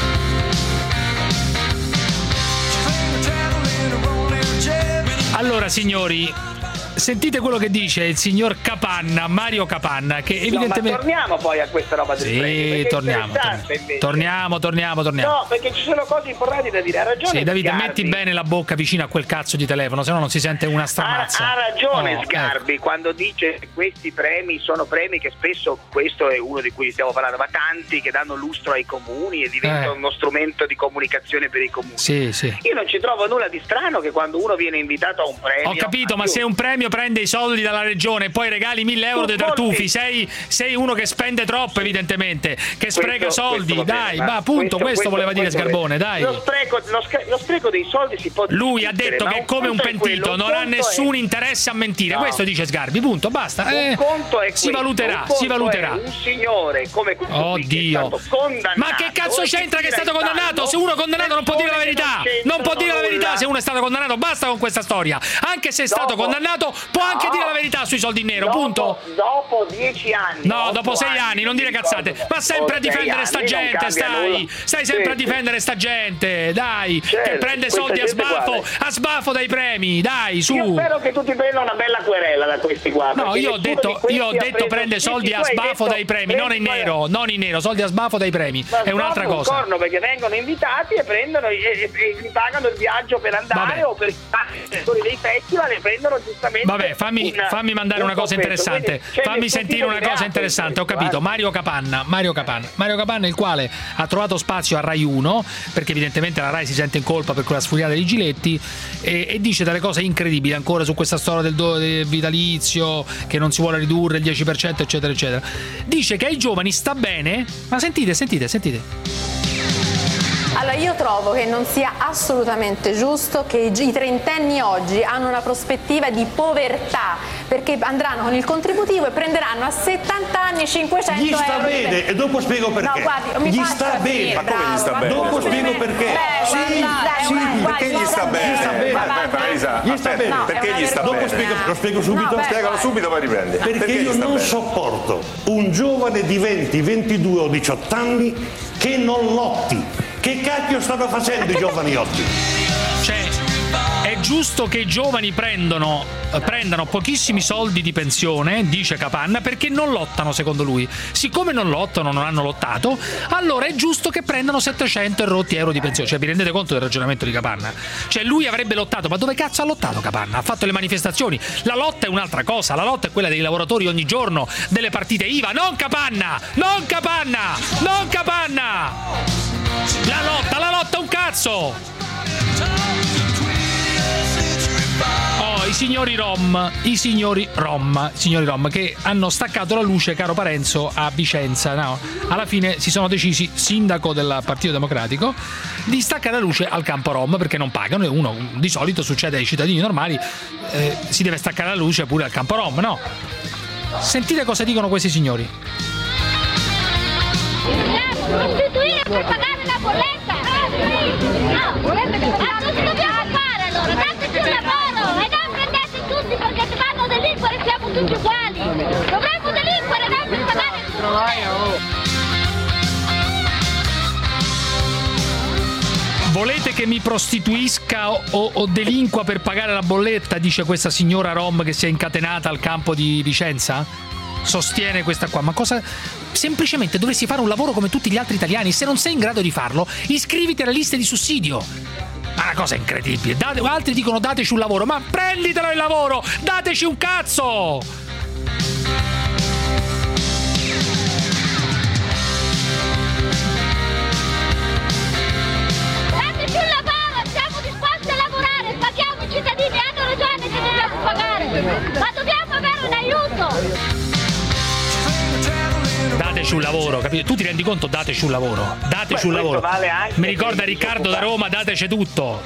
Allora signori, sentite quello che dice il signor Capanna, Mario Capanna, che evidentemente... ma torniamo poi a questa roba del sì, torniamo. No, perché ci sono cose importanti da dire. Ha ragione. Sì, Davide, Sgarbi. metti bene la bocca vicino a quel cazzo di telefono, sennò non si sente una stramazza. Ha ragione Sgarbi quando dice che questi premi sono premi che spesso, questo è uno di cui stiamo parlando, ma tanti che danno lustro ai comuni e diventano uno strumento di comunicazione per i comuni. Sì. Io non ci trovo nulla di strano che quando uno viene invitato a un premio... Ho capito, ma se un premio prende i soldi dalla regione e poi regali 1.000 euro dei tartufi, sei uno che spende troppo, evidentemente, che spreca soldi, dai, ma appunto questo voleva dire Sgarbone, dai. Lo spreco dei soldi si può lui ha detto che come un pentito non ha nessun interesse a mentire, questo dice Sgarbi, punto, basta. Un conto è si valuterà. Un signore come questo oddio, che è stato condannato, ma che cazzo c'entra che è stato condannato? Se uno è condannato non può dire la verità, non può dire la verità. Se uno è stato condannato, basta con questa storia. Anche se è stato condannato può anche dire la verità sui soldi in nero, punto. Dopo 10 anni. No, dopo 6 anni, non dire cazzate. Ma sempre a difendere sta gente, stai sempre a difendere sta gente, dai, che prende soldi a sbafo dai premi, dai, su. Io spero che tu ti prenda una bella querela da questi qua. No, io ho detto prende soldi a sbafo dai premi, non in nero, soldi a sbafo dai premi, è un'altra cosa. Perché vengono invitati e prendono e gli pagano il viaggio per andare o per i dei festival e prendono giustamente. Vabbè, fammi mandare una cosa interessante. Fammi sentire una cosa interessante. Ho capito. Mario Capanna, il quale ha trovato spazio a Rai 1, perché evidentemente la Rai si sente in colpa per quella sfuriata dei Giletti, e dice delle cose incredibili ancora su questa storia del vitalizio, che non si vuole ridurre il 10%, eccetera, eccetera. Dice che ai giovani sta bene, ma sentite. Allora, io trovo che non sia assolutamente giusto che i trentenni oggi hanno una prospettiva di povertà, perché andranno con il contributivo e prenderanno a 70 anni 500 gli sta euro. Bene, e dopo spiego perché. No, guardi, gli sta bene. Ma come gli sta bene? Dopo spiego perché. Perché gli sta bene? Gli sta bene. Perché gli sta bene? Lo spiego subito. Spiegalo subito, poi riprendi. Perché io non sopporto un giovane di 20, 22 o 18 anni che non lotti. Che cacchio stanno facendo i giovani oggi? Cioè, è giusto che i giovani prendano pochissimi soldi di pensione, dice Capanna, perché non lottano, secondo lui. Siccome non lottano, non hanno lottato, allora è giusto che prendano 700 e rotti euro di pensione. Cioè, vi rendete conto del ragionamento di Capanna? Cioè, lui avrebbe lottato, ma dove cazzo ha lottato Capanna? Ha fatto le manifestazioni. La lotta è un'altra cosa, la lotta è quella dei lavoratori ogni giorno, delle partite IVA, non Capanna! La lotta un cazzo! I signori Rom che hanno staccato la luce, caro Parenzo, a Vicenza, no? Alla fine si sono decisi, sindaco del Partito Democratico, di staccare la luce al campo Rom perché non pagano, e uno di solito succede ai cittadini normali, si deve staccare la luce pure al campo Rom, no? Sentite cosa dicono questi signori. Sostituire per pagare la bolletta! Cosa dobbiamo fare allora? Dateci un lavoro e non prendete tutti perché vanno a delinquere, siamo tutti uguali! Dovremmo delinquere, non per pagare il comune! Volete che mi prostituisca o delinqua per pagare la bolletta? Dice questa signora Rom che si è incatenata al campo di Vicenza? Sostiene questa qua. Ma cosa? Semplicemente dovresti fare un lavoro come tutti gli altri italiani. Se non sei in grado di farlo, iscriviti alle liste di sussidio. Ma una cosa incredibile. Altri dicono dateci un lavoro, ma prenditelo il lavoro, dateci un cazzo. Dateci un lavoro, siamo disposti a lavorare, paghiamo i cittadini, hanno ragione che dobbiamo pagare, ma dobbiamo avere un aiuto. Dateci un lavoro, capito? Tu ti rendi rendi conto? Dateci un lavoro. Dateci un lavoro. Vale anche mi ricorda Riccardo da Roma, dateci tutto.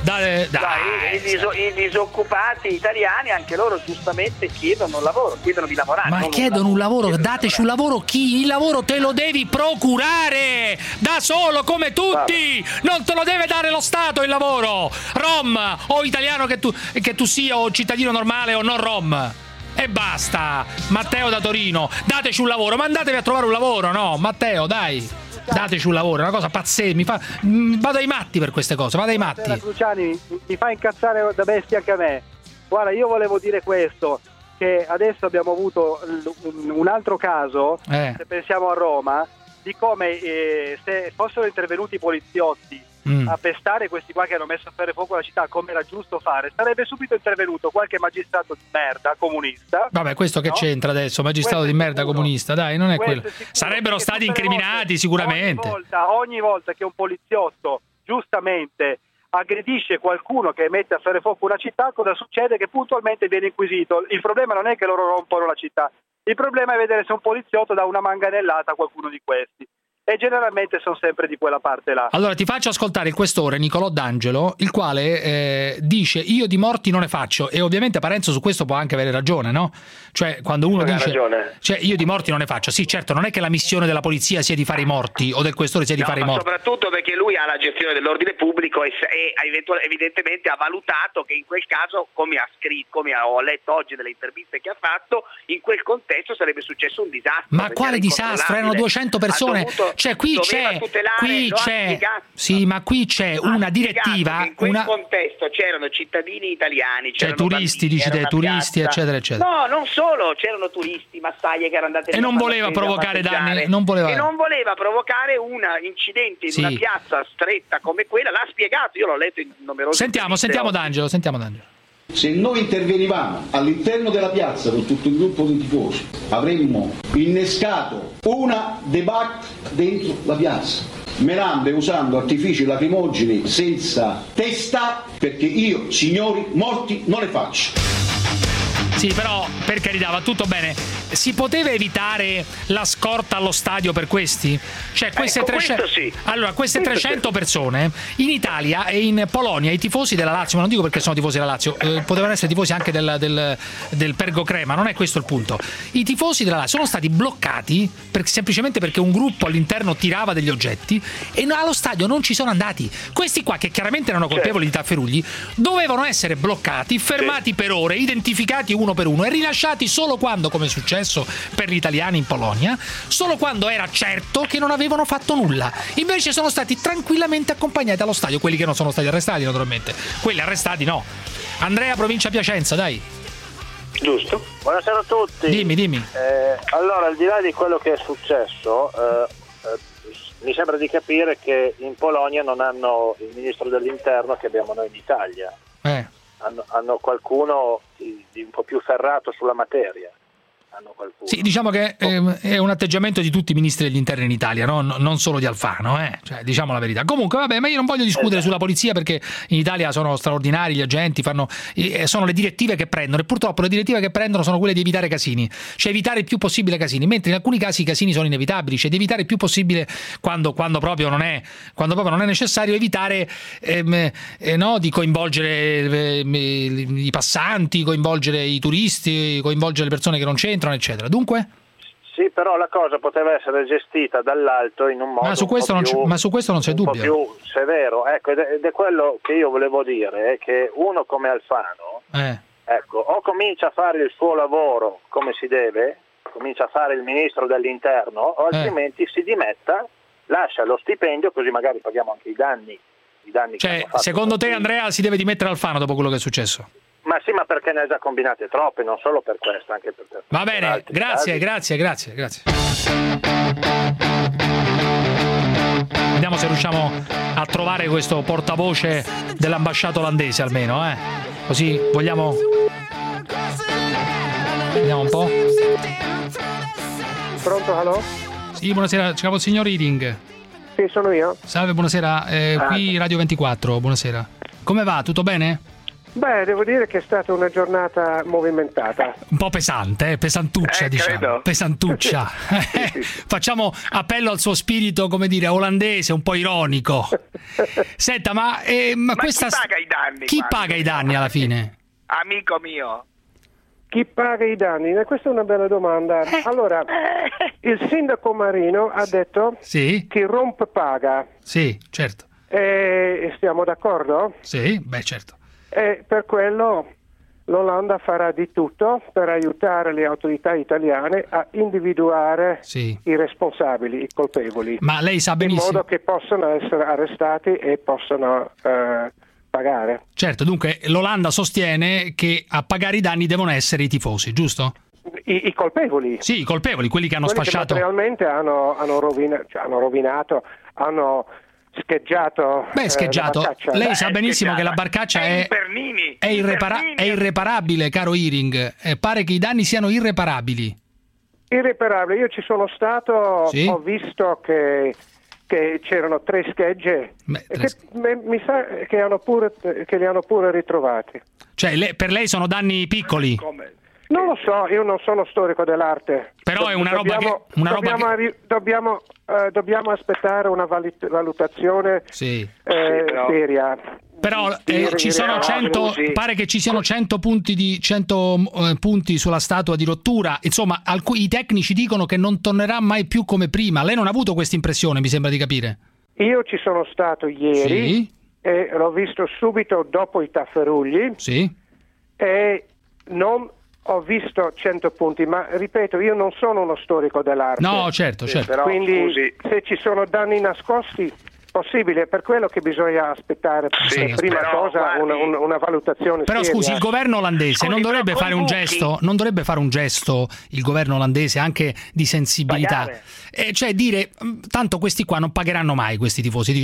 I disoccupati italiani, anche loro giustamente chiedono un lavoro, chiedono di lavorare. Ma chiedono un lavoro, dateci un lavoro. Chi? Il lavoro te lo devi procurare da solo, come tutti. Non te lo deve dare lo Stato il lavoro. Rom o italiano che tu sia, o cittadino normale o non rom. E basta. Matteo da Torino, dateci un lavoro, mandatevi a trovare un lavoro, no? Matteo, dai, dateci un lavoro, è una cosa pazzesca, vado ai matti per queste cose, vado ai matti. Cruciani, mi fa incazzare da bestia anche a me. Guarda, io volevo dire questo, che adesso abbiamo avuto un altro caso, se pensiamo a Roma, di come se fossero intervenuti i poliziotti a pestare questi qua che hanno messo a fare fuoco alla città, come era giusto fare, sarebbe subito intervenuto qualche magistrato di merda comunista. Vabbè, questo che c'entra adesso? Magistrato di merda comunista, dai, non è quello. Sarebbero stati incriminati sicuramente. Ogni volta che un poliziotto giustamente aggredisce qualcuno che mette a fare fuoco una città, cosa succede? Che puntualmente viene inquisito. Il problema non è che loro rompono la città, il problema è vedere se un poliziotto dà una manganellata a qualcuno di questi. E generalmente sono sempre di quella parte là. Allora ti faccio ascoltare il questore Nicolò D'Angelo, il quale dice: io di morti non ne faccio. E ovviamente Parenzo su questo può anche avere ragione, no? Cioè quando uno dice cioè, io di morti non ne faccio. Sì, certo, non è che la missione della polizia sia di fare i morti o del questore sia di fare i morti. Soprattutto perché lui ha la gestione dell'ordine pubblico e evidentemente ha valutato che in quel caso, come ha scritto, come ho letto oggi delle interviste che ha fatto, in quel contesto sarebbe successo un disastro. Ma quale disastro? Erano 200 persone. Cioè qui c'è sì, ma qui c'è una direttiva. In quel contesto c'erano cittadini italiani, cioè turisti, dici te, turisti, eccetera, eccetera. No, non solo, c'erano turisti, massaie che erano andate e non voleva provocare danni, non voleva provocare un incidente in una piazza stretta come quella. L'ha spiegato, io l'ho letto in numerosi. Sentiamo D'Angelo. Se noi intervenivamo all'interno della piazza con tutto il gruppo di tifosi, avremmo innescato una débâcle dentro la piazza, menando e usando artifici lacrimogeni senza testa, perché io, signori, morti non ne faccio. Sì, però per carità, va tutto bene. Si poteva evitare la scorta allo stadio per questi? Cioè queste 300 Allora, queste 300 persone in Italia e in Polonia, i tifosi della Lazio, ma non dico perché sono tifosi della Lazio, potevano essere tifosi anche del Pergo Crema, non è questo il punto. I tifosi della Lazio sono stati bloccati semplicemente perché un gruppo all'interno tirava degli oggetti e allo stadio non ci sono andati. Questi qua, che chiaramente erano colpevoli di tafferugli, dovevano essere bloccati, fermati per ore, identificati uno per uno e rilasciati solo quando, come è successo per gli italiani in Polonia, solo quando era certo che non avevano fatto nulla. Invece sono stati tranquillamente accompagnati allo stadio, quelli che non sono stati arrestati naturalmente, quelli arrestati no. Andrea, provincia Piacenza, dai. Giusto. Buonasera a tutti. Dimmi. Allora, al di là di quello che è successo, mi sembra di capire che in Polonia non hanno il ministro dell'interno che abbiamo noi in Italia. Hanno qualcuno di un po' più ferrato sulla materia. Sì, diciamo che è un atteggiamento di tutti i ministri degli interni in Italia, no? Non solo di Alfano, cioè, diciamo la verità. Comunque, vabbè, ma io non voglio discutere sulla polizia perché in Italia sono straordinari, gli agenti sono le direttive che prendono e purtroppo le direttive che prendono sono quelle di evitare casini, cioè evitare il più possibile casini, mentre in alcuni casi i casini sono inevitabili, cioè di evitare il più possibile quando proprio non è necessario, evitare di coinvolgere i passanti, coinvolgere i turisti, coinvolgere le persone che non c'entrano, eccetera. Dunque? Sì, però la cosa poteva essere gestita dall'alto in un modo ma su questo non c'è dubbio. Un po' più severo. Ecco, ed è quello che io volevo dire, che uno come Alfano, ecco, o comincia a fare il suo lavoro come si deve, comincia a fare il ministro dell'interno, o altrimenti si dimetta, lascia lo stipendio, così magari paghiamo anche i danni. Cioè, secondo te, Andrea, si deve dimettere Alfano dopo quello che è successo? Ma sì, ma perché ne ha già combinate troppe, non solo per questo, anche per va bene, grazie. Vediamo se riusciamo a trovare questo portavoce dell'ambasciato olandese almeno, Così vogliamo. Vediamo un po'. Pronto, hello? Sì, buonasera, ciao signor Reading. Sì, sono io. Salve, buonasera, qui Radio 24, buonasera. Come va? Tutto bene? Beh, devo dire che è stata una giornata movimentata. Un po' pesante, pesantuccia, diciamo. Credo. Pesantuccia. Facciamo appello al suo spirito, come dire, olandese, un po' ironico. Senta, ma questa... chi paga i danni? Chi paga i danni alla fine? Amico mio. Chi paga i danni? Questa è una bella domanda. Allora, il sindaco Marino ha detto sì? Chi rompe paga. Sì, certo. E stiamo d'accordo? Sì, beh, certo. E per quello l'Olanda farà di tutto per aiutare le autorità italiane a individuare i responsabili, i colpevoli. Ma lei sa benissimo... In modo che possano essere arrestati e possano pagare. Certo, dunque l'Olanda sostiene che a pagare i danni devono essere i tifosi, giusto? I colpevoli. Sì, i colpevoli, quelli che hanno sfasciato... Che materialmente hanno rovinato, hanno scheggiato. Beh, scheggiato. Lei sa benissimo che la barcaccia è irreparabile, caro Iring. Pare che i danni siano irreparabili. Irreparabili. Io ci sono stato, ho visto che c'erano 3 schegge. Mi sa che li hanno pure ritrovati. Cioè, per lei sono danni piccoli? Non lo so, io non sono storico dell'arte. Però è una roba dobbiamo aspettare una valutazione seria. Però ci sono 100, pare che ci siano 100 punti sulla statua di rottura. Insomma, i tecnici dicono che non tornerà mai più come prima. Lei non ha avuto questa impressione, mi sembra di capire. Io ci sono stato ieri e l'ho visto subito dopo i tafferugli. E non ho visto 100 punti, ma ripeto, io non sono uno storico dell'arte. No, certo. Però, quindi se ci sono danni nascosti, possibile, per quello che bisogna aspettare prima cosa una valutazione però seria. Scusi, il governo olandese non dovrebbe fare un gesto, il governo olandese, anche di sensibilità, cioè dire tanto questi qua non pagheranno mai, questi tifosi.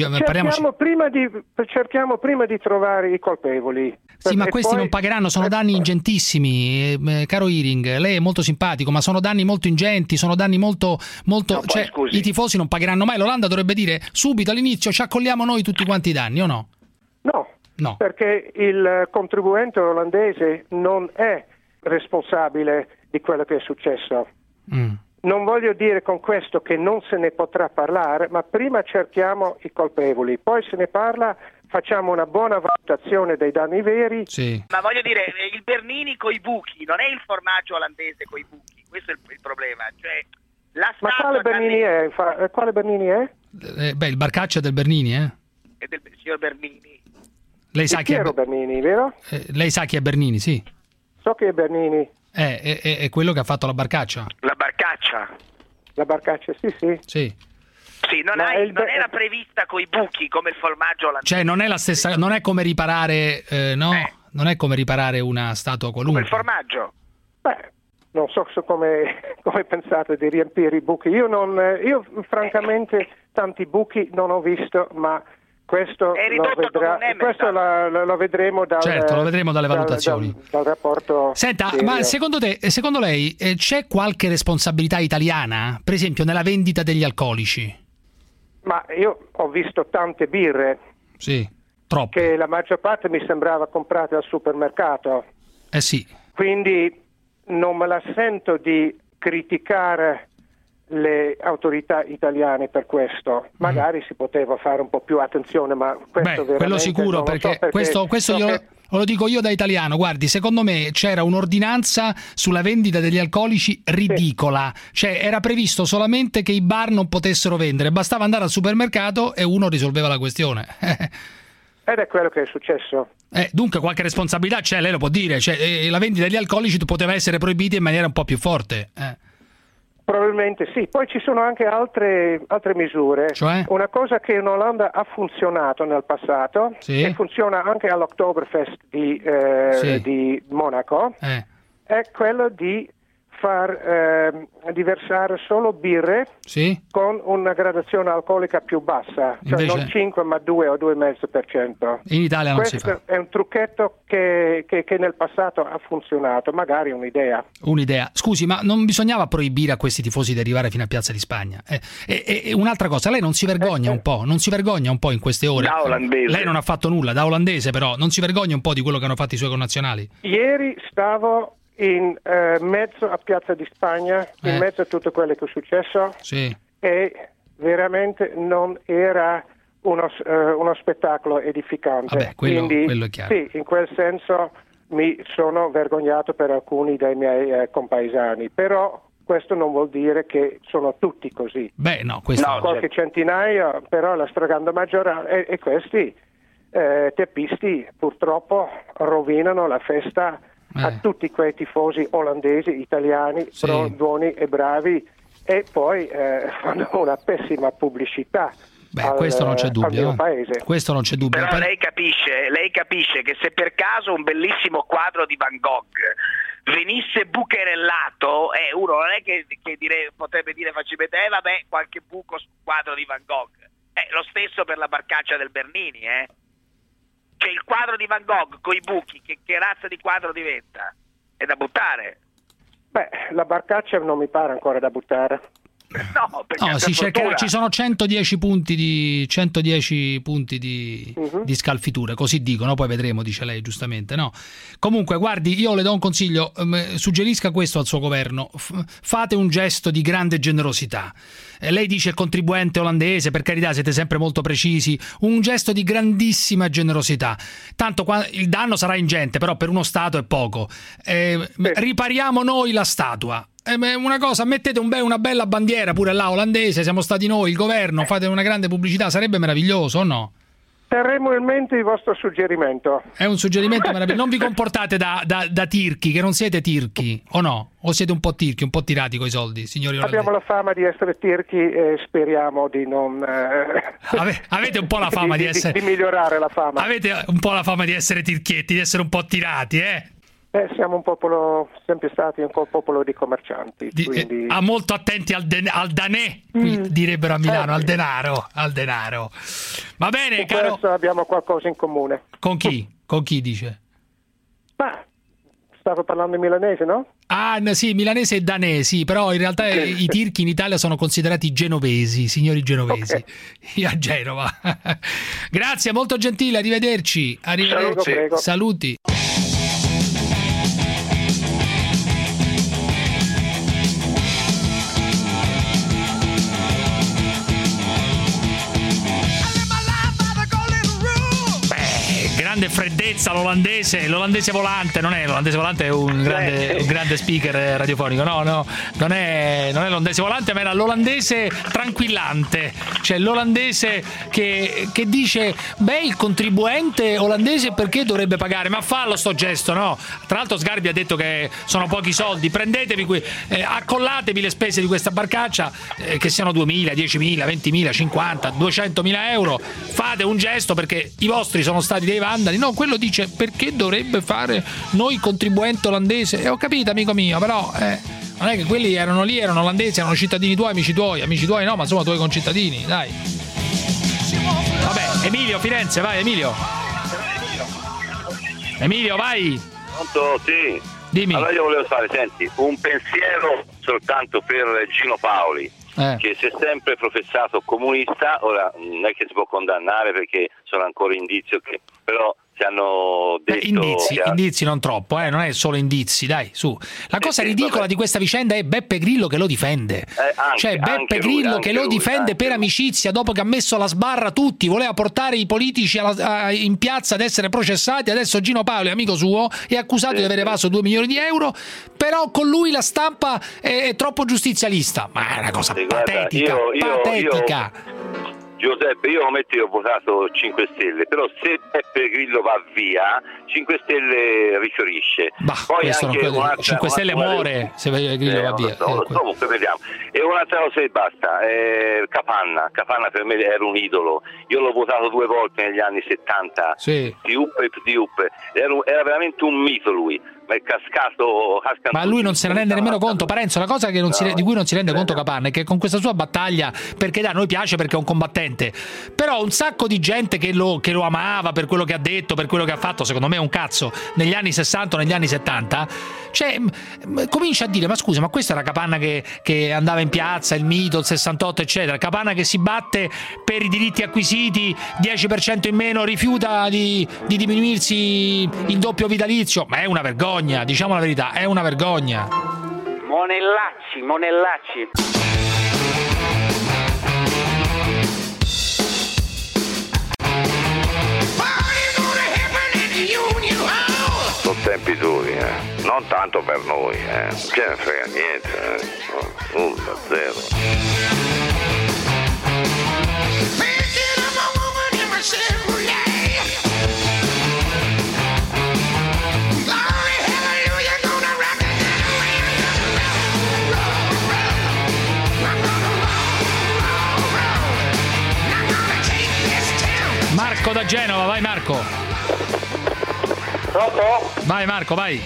Cerchiamo prima di trovare i colpevoli. Sì, ma questi non pagheranno, sono danni ingentissimi, caro Iring. Lei è molto simpatico, ma sono danni molto ingenti, sono danni molto cioè, i tifosi non pagheranno mai. L'Olanda dovrebbe dire subito all'inizio: ci accolliamo noi tutti quanti i danni, o no? No, perché il contribuente olandese non è responsabile di quello che è successo. Non voglio dire con questo che non se ne potrà parlare, ma prima cerchiamo i colpevoli, poi se ne parla, facciamo una buona valutazione dei danni veri. Ma voglio dire, il Bernini coi buchi, non è il formaggio olandese coi buchi, questo è il problema. Cioè, ma quale Bernini è? Quale Bernini è? Il barcaccia del Bernini, È del signor Bernini. Lei sa chi è Bernini, vero? Lei sa chi è Bernini, sì. So che è Bernini. È quello che ha fatto la barcaccia. La barcaccia? La barcaccia, sì. Sì, non era prevista coi buchi come il formaggio olandese. Cioè non è la stessa, non è come riparare, non è come riparare una statua qualunque. Come il formaggio? Beh, non so come pensate di riempire i buchi. Io francamente tanti buchi non ho visto, ma questo lo vedremo lo vedremo dalle valutazioni. Dal rapporto. Senta, ma secondo lei c'è qualche responsabilità italiana, per esempio nella vendita degli alcolici? Ma io ho visto tante birre. Sì, troppe. Che la maggior parte mi sembrava comprate al supermercato. Sì. Quindi non me la sento di criticare le autorità italiane per questo. Magari si poteva fare un po' più attenzione, ma questo veramente quello sicuro, perché questo lo dico io da italiano. Guardi, secondo me c'era un'ordinanza sulla vendita degli alcolici ridicola. Cioè era previsto solamente che i bar non potessero vendere, bastava andare al supermercato e uno risolveva la questione. Ed è quello che è successo. Dunque qualche responsabilità c'è, lei lo può dire. Cioè, la vendita degli alcolici poteva essere proibita in maniera un po' più forte. Probabilmente sì. Poi ci sono anche altre misure. Cioè? Una cosa che in Olanda ha funzionato nel passato e funziona anche all'Oktoberfest di Monaco è quello di di versare solo birre con una gradazione alcolica più bassa, cioè invece... non 5 ma 2 o 2,5%. In Italia non Questo si fa. È un trucchetto che nel passato ha funzionato, magari un'idea. Scusi, ma non bisognava proibire a questi tifosi di arrivare fino a Piazza di Spagna? E un'altra cosa, lei non si vergogna un po'? Non si vergogna un po' in queste ore? Da olandese. Lei non ha fatto nulla, da olandese però, non si vergogna un po' di quello che hanno fatto i suoi connazionali? Ieri stavo in mezzo a Piazza di Spagna, in mezzo a tutto quello che è successo, e veramente non era uno spettacolo edificante. Vabbè, quello è chiaro. Sì, in quel senso mi sono vergognato per alcuni dei miei compaesani, però questo non vuol dire che sono tutti così. Beh, no, questo no, qualche centinaio, però la stragrande maggioranza, e questi teppisti purtroppo rovinano la festa a tutti quei tifosi olandesi, italiani, buoni e bravi, e poi fanno una pessima pubblicità. Questo non c'è dubbio. Questo non c'è dubbio. Però lei capisce che se per caso un bellissimo quadro di Van Gogh venisse bucherellato, uno non è che potrebbe dire facilmente vabbè, qualche buco sul quadro di Van Gogh. Lo stesso per la barcaccia del Bernini, Cioè il quadro di Van Gogh coi buchi, che razza di quadro diventa? È da buttare. La barcaccia non mi pare ancora da buttare. No, si cercherà, ci sono 110 punti di scalfiture, così dicono, poi vedremo, dice lei giustamente, no? Comunque, guardi, io le do un consiglio, suggerisca questo al suo governo: fate un gesto di grande generosità. Lei dice il contribuente olandese, per carità, siete sempre molto precisi, un gesto di grandissima generosità, tanto il danno sarà ingente, però per uno Stato è poco. Ripariamo noi la statua. Una cosa, mettete una bella bandiera pure là olandese, siamo stati noi, il governo, fate una grande pubblicità, sarebbe meraviglioso, o no? Terremo in mente il vostro suggerimento. È un suggerimento meraviglioso. Non vi comportate da tirchi, che non siete tirchi, o no? O siete un po' tirchi, un po' tirati coi soldi, signori olandesi? Abbiamo la fama di essere tirchi e speriamo di non... Avete un po' la fama di essere... Di migliorare la fama. Avete un po' la fama di essere tirchietti, di essere un po' tirati, siamo un popolo, sempre stati un po' popolo di commercianti, quindi... molto attenti al danè, direbbero a Milano, al denaro. Va bene, caro. Questo abbiamo qualcosa in comune. Con chi? Con chi dice? Stavo parlando in milanese, no? Sì, milanese e danè, sì, però in realtà i tirchi in Italia sono considerati genovesi, signori genovesi, a Genova. Grazie, molto gentile, arrivederci. Saluti. Grande freddezza l'olandese volante, non è l'olandese volante, è un grande speaker radiofonico, no, non è l'olandese volante, ma era l'olandese tranquillante, cioè l'olandese che dice il contribuente olandese perché dovrebbe pagare, ma fallo sto gesto, no? Tra l'altro Sgarbi ha detto che sono pochi soldi, prendetevi accollatevi le spese di questa barcaccia, che siano 2.000, 10.000, 20.000, 50, 200.000 euro, fate un gesto perché i vostri sono stati dei vandali. No, quello dice perché dovrebbe fare noi contribuente olandese, ho capito amico mio, però non è che quelli erano olandesi, erano cittadini tuoi, amici tuoi no, ma insomma tuoi concittadini, dai. Vabbè, Emilio, Firenze, vai Emilio, vai. Pronto? Sì. Dimmi. Allora io volevo fare, senti, un pensiero soltanto per Gino Paoli, che si è sempre professato comunista. Ora non è che si può condannare perché sono ancora indizi, però si hanno detto... Indizi non troppo, non è solo indizi, dai, su. La cosa ridicola di questa vicenda è Beppe Grillo che lo difende. Beppe Grillo che lo difende per amicizia, dopo che ha messo la sbarra tutti, voleva portare i politici in piazza ad essere processati, adesso Gino Paoli, amico suo, è accusato di aver evaso 2 milioni di euro, però con lui la stampa è troppo giustizialista. Ma è una cosa patetica. Giuseppe, io ho votato 5 Stelle, però se Beppe Grillo va via, 5 Stelle rifiorisce. Poi anche 5 Stelle muore se Grillo va via. Comunque vediamo. E un'altra cosa e basta, Capanna per me era un idolo, io l'ho votato 2 volte negli anni 70, di UP, era veramente un mito lui. è cascato. Ma lui non se ne rende nemmeno conto, Parenzo. La cosa che di cui non si rende conto Capanna è che con questa sua battaglia, perché a noi piace perché è un combattente, però un sacco di gente che lo amava per quello che ha detto, per quello che ha fatto, secondo me è un cazzo, negli anni 60 o negli anni 70, cioè comincia a dire: ma scusa, ma questa era Capanna che andava in piazza, il mito, il 68 eccetera, Capanna che si batte per i diritti acquisiti, 10% in meno, rifiuta di diminuirsi il doppio vitalizio. Ma è una vergogna, diciamo la verità, è una vergogna. Monellacci. Sono tempi duri, non tanto per noi, non ce ne frega niente, nulla, zero. Marco da Genova, vai Marco. Pronto? Vai Marco, vai.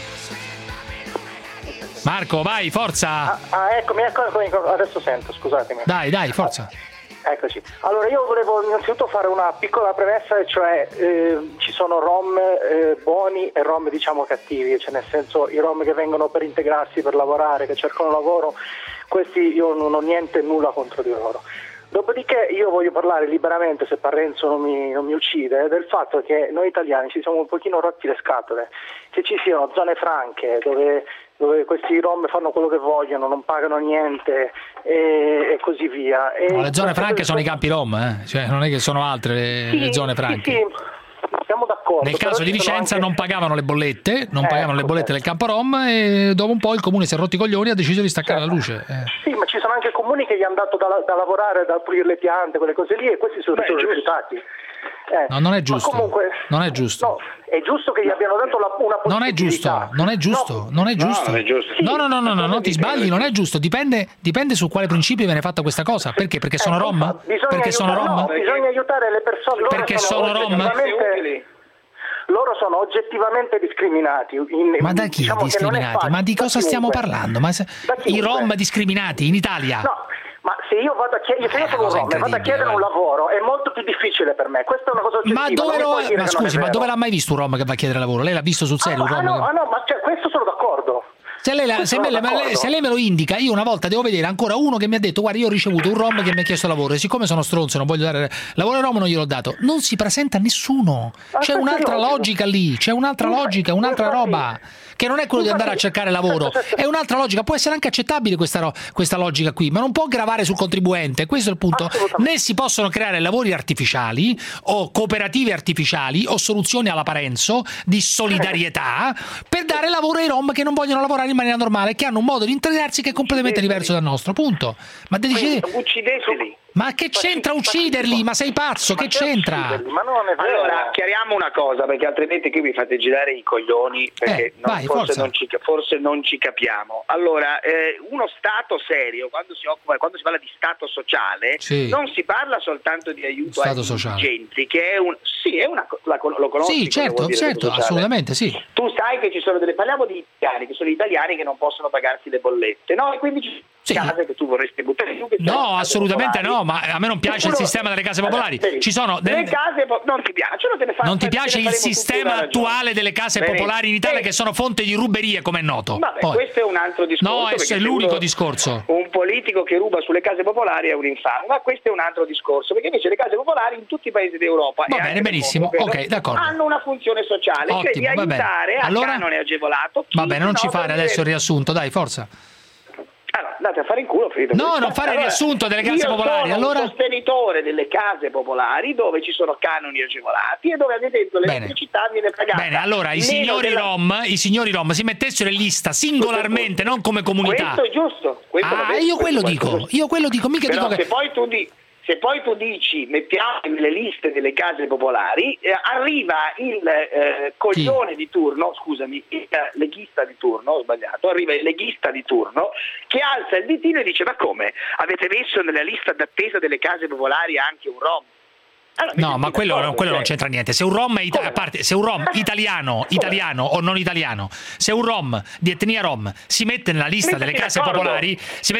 Marco, vai, forza. Eccomi, adesso sento, scusatemi. Dai, forza. Eccoci. Allora io volevo innanzitutto fare una piccola premessa, cioè ci sono rom buoni e rom diciamo cattivi, cioè nel senso i rom che vengono per integrarsi, per lavorare, che cercano lavoro, questi io non ho niente nulla contro di loro. Dopodiché io voglio parlare liberamente, se Parenzo non mi uccide, del fatto che noi italiani ci siamo un pochino rotti le scatole, che ci siano zone franche dove questi rom fanno quello che vogliono, non pagano niente e così via. No, le zone franche sono i campi rom, cioè non è che sono altre le zone franche. Sì, siamo d'accordo. Nel caso di Vicenza non pagavano le bollette, del campo rom, e dopo un po' il comune si è rotti i coglioni e ha deciso di staccare la luce. Sì, ma ci sono anche comuni che gli hanno dato da lavorare, da pulire le piante, quelle cose lì, e questi sono rifiutati. No, non è giusto. Comunque, non è giusto. No, è giusto che gli abbiano dato una possibilità. Non è giusto. No, ti sbagli, non è giusto. Dipende su quale principio viene fatta questa cosa. Perché? Perché sono rom? Perché sono rom? No, bisogna aiutare le persone. Perché sono rom? Loro sono oggettivamente discriminati. Ma da chi discriminati? Ma di cosa stiamo parlando? Ma i rom discriminati in Italia? No. Ma se io vado a chiedere un lavoro è molto più difficile per me. Questa è una cosa oggettiva. Ma dove l'ha mai visto un rom che va a chiedere lavoro? Lei l'ha visto sul serio un rom? No, ma questo sono d'accordo. Se lei me lo indica, io una volta devo vedere ancora uno che mi ha detto: guarda, io ho ricevuto un rom che mi ha chiesto lavoro e siccome sono stronzo e non voglio dare lavoro ai rom non gliel'ho dato. Non si presenta nessuno. C'è un'altra logica lì, c'è un'altra logica, un'altra roba, che non è quello di andare a cercare lavoro, è un'altra logica. Può essere anche accettabile questa logica qui, ma non può gravare sul contribuente. Questo è il punto. Né si possono creare lavori artificiali o cooperative artificiali o soluzioni alla Parenzo di solidarietà per dare lavoro ai rom che non vogliono lavorare in maniera normale, che hanno un modo di integrarsi che è completamente diverso dal nostro, punto. Ma uccideteli. Ma che c'entra ucciderli? Ma sei pazzo? Che c'entra? Ma non è vero. Allora, chiariamo una cosa, perché altrimenti qui mi fate girare i coglioni, perché forse non ci capiamo. Allora, uno Stato serio, quando si parla di Stato sociale, non si parla soltanto di aiuto ai indigenti, che è lo conosci? Sì, certo, assolutamente sì. Tu sai che parliamo di italiani, che sono gli italiani che non possono pagarsi le bollette, no? E quindi ci sono case che tu vorresti buttare giù. No, assolutamente no, ma a me non piace il sistema delle case popolari. Ci sono delle case non ti piace, non ti piace il sistema attuale delle case popolari in Italia, che sono fonte di ruberie, come è noto. Questo è un altro discorso. No, è l'unico discorso. Un politico che ruba sulle case popolari è un infame, ma questo è un altro discorso, perché invece le case popolari in tutti i paesi d'Europa benissimo, ok, d'accordo, hanno una funzione sociale, cioè di aiutare a canone agevolato. Va bene, non ci fare adesso il riassunto, dai, forza. Allora, andate a fare in culo, Frido. No, non fare il riassunto delle case popolari. Io sono un sostenitore delle case popolari dove ci sono canoni agevolati e dove ad esempio l'elettricità viene pagata. Bene, allora i signori rom si mettessero in lista singolarmente, non come comunità. Questo è giusto. Io quello dico, mica però dico che... Se poi tu dici mettiamo nelle liste delle case popolari, arriva il coglione di turno, scusami, il leghista di turno, ho sbagliato, arriva il leghista di turno che alza il ditino e dice: ma come? Avete messo nella lista d'attesa delle case popolari anche un rom? No, ma quello non c'entra niente. Se un rom è a parte, se un rom italiano o non italiano, se un rom di etnia rom si mette nella lista delle case popolari,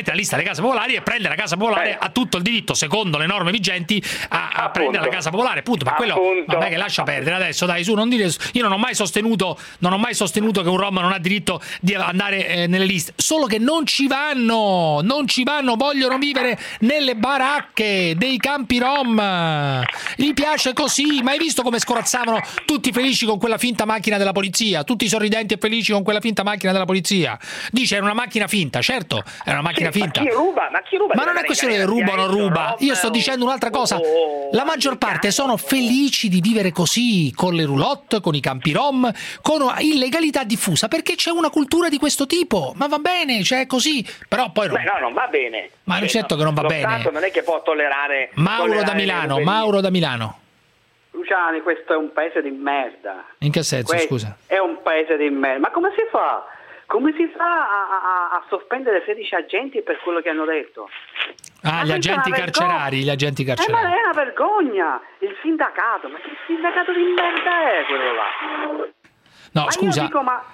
e prende la casa popolare, ha tutto il diritto, secondo le norme vigenti, a prendere la casa popolare, punto. Ma quello vabbè, che lascia perdere adesso, dai, su, non dire. Io non ho mai sostenuto che un rom non ha diritto di andare nelle liste, solo che non ci vanno, vogliono vivere nelle baracche dei campi rom. Gli piace così, ma hai visto come scorazzavano tutti felici con quella finta macchina della polizia, tutti sorridenti e felici con quella finta macchina della polizia? Dice era una macchina finta, certo, era una macchina finta. Ma chi ruba? Ma non è questione che ruba o non ruba, io sto dicendo un'altra cosa. La maggior parte sono felici di vivere così, con le roulotte, con i campi rom, con illegalità diffusa, perché c'è una cultura di questo tipo, ma va bene, cioè così, però poi no, non va bene. Ma certo che non va bene. Lo Stato non è che può tollerare. Mauro da Milano. Luciani, questo è un paese di merda. In che senso, scusa? È un paese di merda. Ma come si fa? Come si fa a sospendere 16 agenti per quello che hanno detto? Gli agenti carcerari, ma è una vergogna! Il sindacato, ma che sindacato di merda è quello là? No, scusa. Ma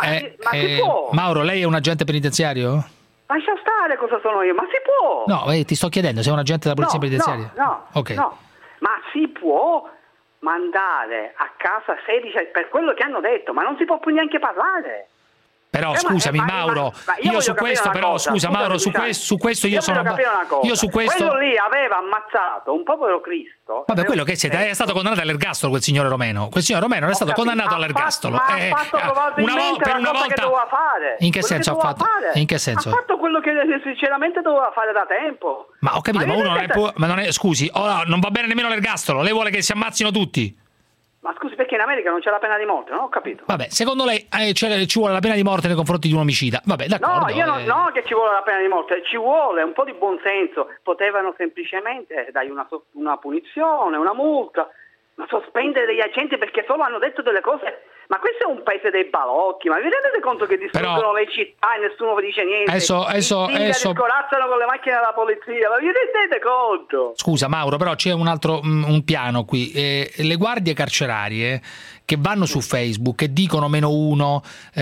si può? Mauro, lei è un agente penitenziario? Lascia stare cosa sono io, ma si può? No, ti sto chiedendo, sei un agente della polizia penitenziaria? No, ma si può mandare a casa 16 per quello che hanno detto, ma non si può più neanche parlare. Però scusami Mauro, io su questo però scusa Mauro, su questo io sono quello lì aveva ammazzato un povero Cristo. Vabbè, quello che siete è stato condannato all'ergastolo quel signore Romeno. Quel signore Romeno è stato condannato all'ergastolo. Ha fatto probabilmente per una volta che doveva fare. In che senso ha fatto? In che senso? Ha fatto quello che sinceramente doveva fare da tempo. Ma ho capito, ma uno non è scusi, non va bene nemmeno l'ergastolo, lei vuole che si ammazzino tutti? Ma scusi, perché in America non c'è la pena di morte? Non ho capito. Vabbè, secondo lei ci vuole la pena di morte nei confronti di un omicida? Vabbè, d'accordo. No, no che ci vuole la pena di morte, ci vuole un po' di buonsenso. Potevano semplicemente dargli una punizione, una multa, ma sospendere degli agenti perché solo hanno detto delle cose. Ma questo è un paese dei balocchi, ma vi rendete conto che distruggono le città e nessuno vi dice niente? I scorazzano con le macchine della polizia, ma vi rendete conto? Scusa Mauro, però c'è un altro un piano qui. Le guardie carcerarie che vanno su Facebook e dicono -1,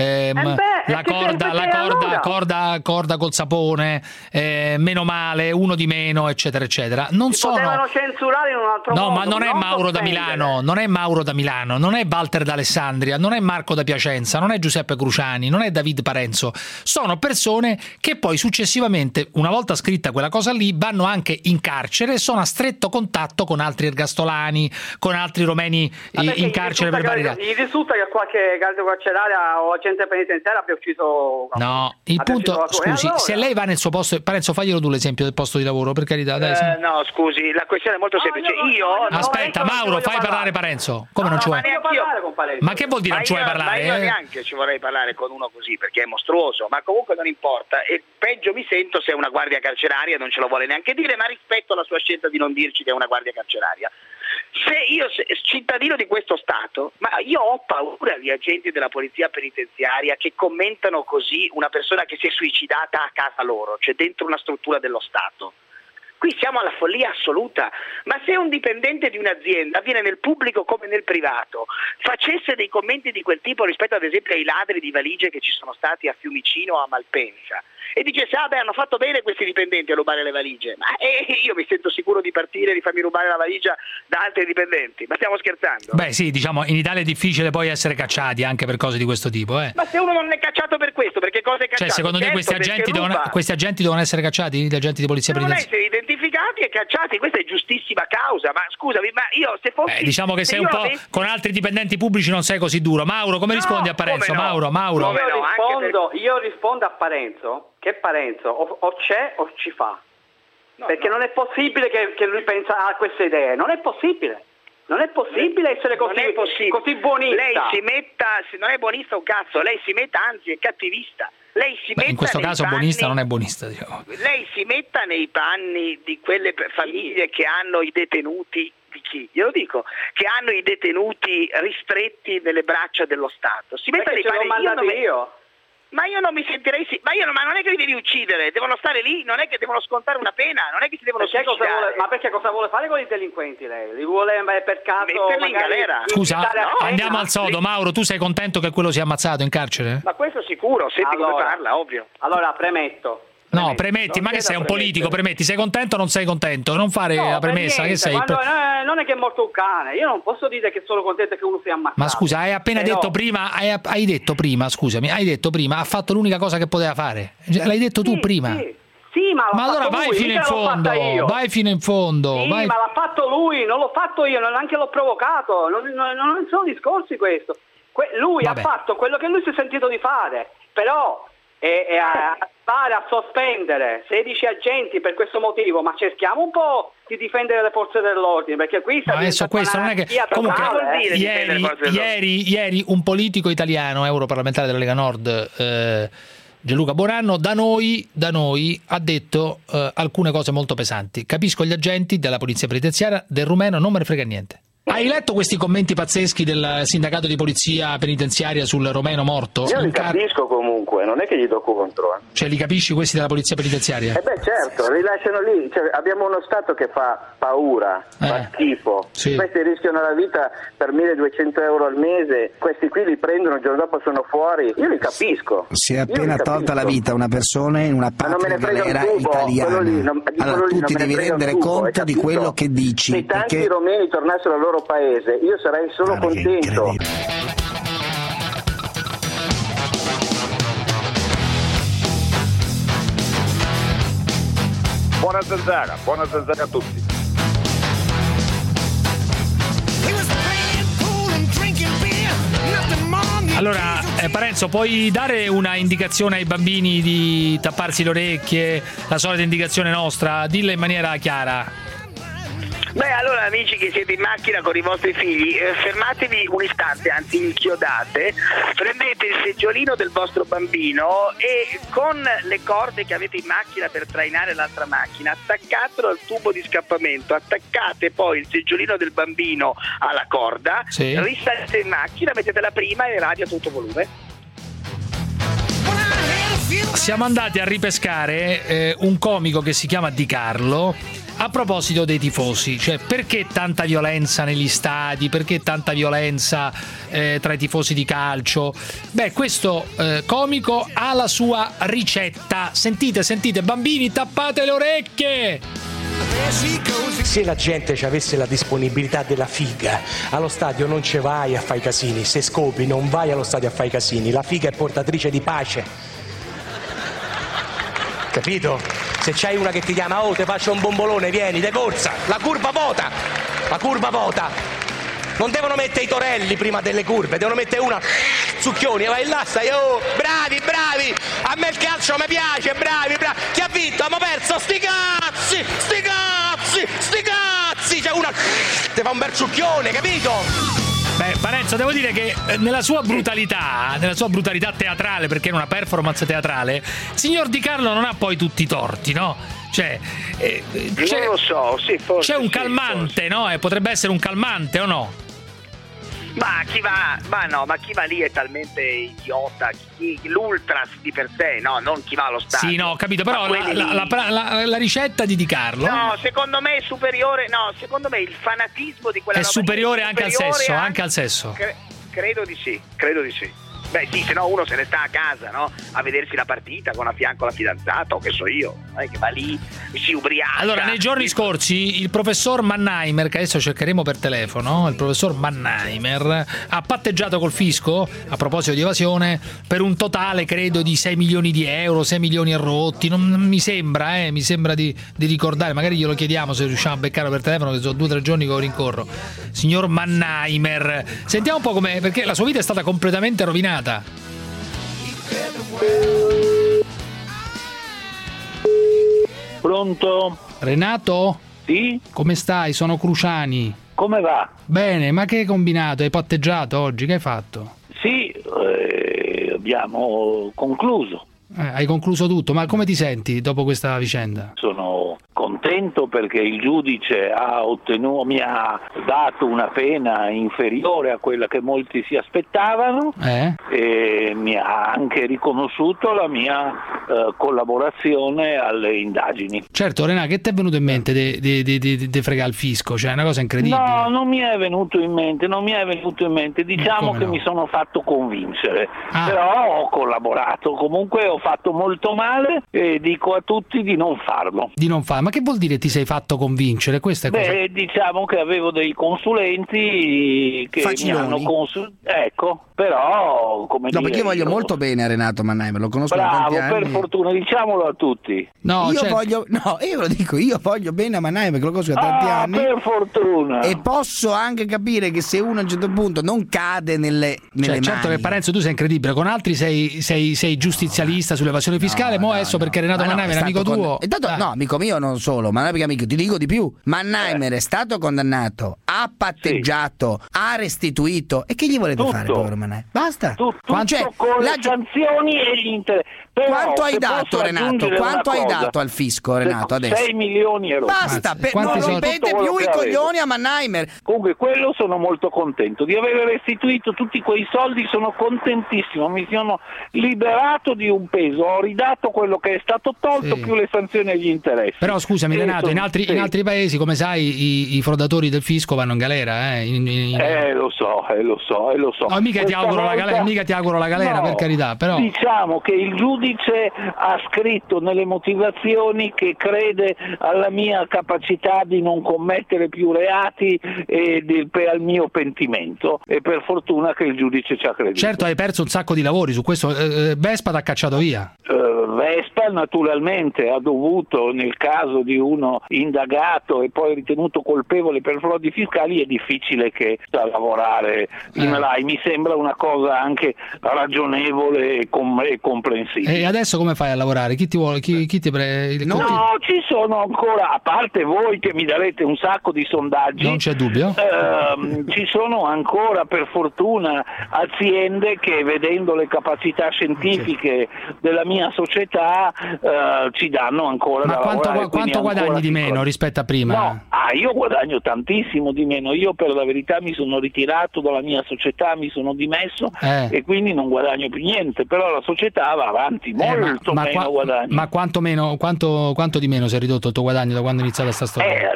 corda col sapone, meno male, uno di meno, eccetera, eccetera. Potevano censurare in un altro modo. No, ma non è Mauro da Milano, non è Mauro da Milano, non è Walter d'Alessandria, non è Marco da Piacenza, non è Giuseppe Cruciani, non è David Parenzo. Sono persone che poi successivamente, una volta scritta quella cosa lì, vanno anche in carcere e sono a stretto contatto con altri ergastolani, con altri romeni in carcere per vari. Gli risulta che qualche carceraria o agente penitenziario abbia ucciso. No, il punto, scusi, allora, se lei va nel suo posto, Parenzo, faglielo tu l'esempio del posto di lavoro, per carità, dai. No, scusi, la questione è molto semplice. Aspetta, Mauro, fai parlare Parenzo. Come non ci vuoi? Ma che vuol dire non ci vuoi parlare? Ma io neanche ci vorrei parlare con uno così, perché è mostruoso, ma comunque non importa. E peggio mi sento se una guardia carceraria non ce lo vuole neanche dire, ma rispetto alla sua scelta di non dirci che è una guardia carceraria. Se io cittadino di questo Stato, ma io ho paura di agenti della polizia penitenziaria che commentano così una persona che si è suicidata a casa loro, cioè dentro una struttura dello Stato. Qui siamo alla follia assoluta, ma se un dipendente di un'azienda, avviene nel pubblico come nel privato, facesse dei commenti di quel tipo rispetto ad esempio ai ladri di valigie che ci sono stati a Fiumicino o a Malpensa, e dicesse hanno fatto bene questi dipendenti a rubare le valigie, ma io mi sento sicuro di partire e di farmi rubare la valigia da altri dipendenti, ma stiamo scherzando? Beh sì, diciamo in Italia è difficile poi essere cacciati anche per cose di questo tipo. Ma se uno non è cacciato per questo, perché cosa è cacciato? Cioè secondo te questi agenti devono essere cacciati? Gli agenti di polizia penitenziaria? Devono essere identificati e cacciati, questa è giustissima causa, ma scusami, ma io se fossi... diciamo che sei un po' con altri dipendenti pubblici non sei così duro. Mauro, come rispondi a Parenzo? No? Mauro. Io rispondo a Parenzo che Parenzo o c'è o ci fa, perché non è possibile che lui pensa a queste idee, non è possibile. Non è possibile essere così buonista. Lei si metta, se non è buonista un cazzo, lei si metta, anzi è cattivista. Lei si metta in questo caso buonista non è buonista, diciamo. Lei si metta nei panni di quelle famiglie che hanno i detenuti, di chi? Glielo dico, che hanno i detenuti ristretti nelle braccia dello Stato. Si metta nei panni. Io. Ma io non mi sentirei ma non è che li devi uccidere, devono stare lì, non è che devono scontare una pena, non è che si devono suicidare. Ma perché cosa vuole fare con i delinquenti lei? Li vuole per caso metterli in galera? Scusa, andiamo al sodo. Mauro, tu sei contento che quello sia ammazzato in carcere? Ma questo sicuro, senti come parla, ovvio. Allora, premetto. No, premetti, ma che sei un politico, premetti, sei contento o non sei contento? Non fare la premessa, che sei? Non è che è morto un cane, io non posso dire che sono contento che uno sia ammazzato. Ma scusa, hai appena detto prima, hai detto prima, ha fatto l'unica cosa che poteva fare. L'hai detto tu prima. Sì, ma allora vai fino in fondo, vai fino in fondo. Sì, ma l'ha fatto lui, non l'ho fatto io, neanche l'ho provocato, non sono discorsi questo. Lui ha fatto quello che lui si è sentito di fare, però fare a sospendere 16 agenti per questo motivo, ma cerchiamo un po' di difendere le forze dell'ordine, perché qui adesso questo non è che comunque ieri un politico italiano, europarlamentare della Lega Nord, Gianluca Bonanno, da noi ha detto alcune cose molto pesanti. Capisco gli agenti della polizia penitenziaria, del rumeno non me ne frega niente. Hai letto questi commenti pazzeschi del sindacato di polizia penitenziaria sul romeno morto? Io li capisco comunque, non è che gli do contro. Cioè li capisci questi della polizia penitenziaria? Certo, li lasciano lì, cioè, abbiamo uno Stato che fa paura, fa schifo. Sì. Questi rischiano la vita per 1.200 euro al mese, questi qui li prendono, il giorno dopo sono fuori, io li capisco. Si è appena tolta la vita una persona in una patria galera italiana. Allora tu ti devi rendere conto di quello che dici. Se tanti romeni tornassero al loro paese, io sarei solo contento. Buona zanzara a tutti. Allora, Parenzo, puoi dare una indicazione ai bambini di tapparsi le orecchie, la solita indicazione nostra, dilla in maniera chiara. Beh, allora amici che siete in macchina con i vostri figli, fermatevi un istante, anzi inchiodate, prendete il seggiolino del vostro bambino e con le corde che avete in macchina per trainare l'altra macchina, attaccatelo al tubo di scappamento, attaccate poi il seggiolino del bambino alla corda, risalite in macchina, mettete la prima e radio a tutto volume. Siamo andati a ripescare un comico che si chiama Di Carlo. A proposito dei tifosi, cioè perché tanta violenza negli stadi, perché tanta violenza tra i tifosi di calcio? Beh, questo comico ha la sua ricetta. Sentite, bambini, tappate le orecchie! Se la gente avesse la disponibilità della figa, allo stadio non ci vai a fare i casini, se scopi non vai allo stadio a fare i casini, la figa è portatrice di pace. Capito? Se c'hai una che ti chiama, te faccio un bombolone, vieni, de corsa, la curva vota, non devono mettere i torelli prima delle curve, devono mettere una, succhioni, vai là, stai, bravi, a me il calcio mi piace, bravi, chi ha vinto? Abbiamo perso, sti cazzi, c'è una, te fa un bel succhione, capito? Beh, Parenzo, devo dire che nella sua brutalità teatrale, perché è una performance teatrale, il signor Di Carlo non ha poi tutti i torti, no? Cioè, non lo so, sì, forse c'è un calmante, no? Potrebbe essere un calmante o no? Ma chi va lì è talmente idiota, l'ultras di per sé, no, non chi va allo stadio. Sì, no, ho capito, però la ricetta di Di Carlo. No, secondo me è superiore, secondo me il fanatismo di quella è superiore anche al sesso. Credo di sì. Beh sì, se no uno se ne sta a casa, no? A vedersi la partita con a fianco la fidanzata o che so io, non è che va lì, si ubriaca. Allora, nei giorni scorsi il professor Mannheimer, che adesso cercheremo per telefono, il professor Mannheimer ha patteggiato col fisco, a proposito di evasione, per un totale credo di 6 milioni di euro, 6 milioni e rotti, non mi sembra di ricordare, magari glielo chiediamo se riusciamo a beccarlo per telefono, che sono 2 o 3 giorni che lo rincorro. Signor Mannheimer, sentiamo un po' com'è, perché la sua vita è stata completamente rovinata. Pronto? Renato? Sì? Come stai? Sono Cruciani. Come va? Bene, ma che hai combinato? Hai patteggiato oggi? Che hai fatto? Sì, abbiamo concluso. Hai concluso tutto, ma come ti senti dopo questa vicenda? Sono contento contento perché il giudice mi ha dato una pena inferiore a quella che molti si aspettavano e mi ha anche riconosciuto la mia collaborazione alle indagini. Certo, Renato, che ti è venuto in mente di fregare il fisco? Cioè, è una cosa incredibile. No, non mi è venuto in mente. Diciamo che mi sono fatto convincere, però ho collaborato. Comunque ho fatto molto male e dico a tutti di non farlo. Ma che vuol dire ti sei fatto convincere? Questa è diciamo che avevo dei consulenti che mi hanno ecco, però come dire, perché io voglio molto bene a Renato Mannheimer, lo conosco da tanti anni. Per fortuna, diciamolo a tutti. Io voglio bene a Mannheimer, che lo conosco da tanti anni. Per fortuna. E posso anche capire che se uno a un certo punto non cade nelle mani. Certo che Parenzo tu sei incredibile, con altri sei giustizialista sull'evasione fiscale, adesso perché Renato Mannheimer è amico tuo. No, amico mio non solo, ma non è perché amico, ti dico di più. Mannheimer è stato condannato, ha patteggiato, ha restituito. E che gli volete fare, povero Mannheimer? Basta. Tutto con le sanzioni e gli interessi. Quanto hai dato, Renato? Quanto hai dato al fisco, Renato, adesso? 6 milioni e roba. Basta, non rompete più i coglioni a Mannheimer. Comunque quello sono molto contento di aver restituito tutti quei soldi, sono contentissimo, mi sono liberato di un peso, ho ridato quello che è stato tolto più le sanzioni e gli interessi. Però scusami Renato, in altri paesi, come sai, i frodatori del fisco vanno in galera, Lo so. No, mica ti auguro la galera, per carità, però diciamo che il giudice ha scritto nelle motivazioni che crede alla mia capacità di non commettere più reati e al mio pentimento, e per fortuna che il giudice ci ha creduto. Certo, hai perso un sacco di lavori su questo. Vespa t'ha cacciato via. Vespa naturalmente ha dovuto, nel caso di uno indagato e poi ritenuto colpevole per frodi fiscali, è difficile che a lavorare in Rai, mi sembra una cosa anche ragionevole e comprensibile. E adesso come fai a lavorare? Chi ti vuole? Chi ti No, ci sono ancora, a parte voi che mi darete un sacco di sondaggi, non c'è dubbio, ci sono ancora per fortuna aziende che, vedendo le capacità scientifiche della mia società, ci danno ancora da lavorare. Quanto guadagni di meno rispetto a prima? No, io guadagno tantissimo di meno. Io per la verità mi sono ritirato dalla mia società, mi sono dimesso e quindi non guadagno più niente, però la società va avanti molto meno guadagno. Ma quanto di meno si è ridotto il tuo guadagno da quando è iniziata sta storia?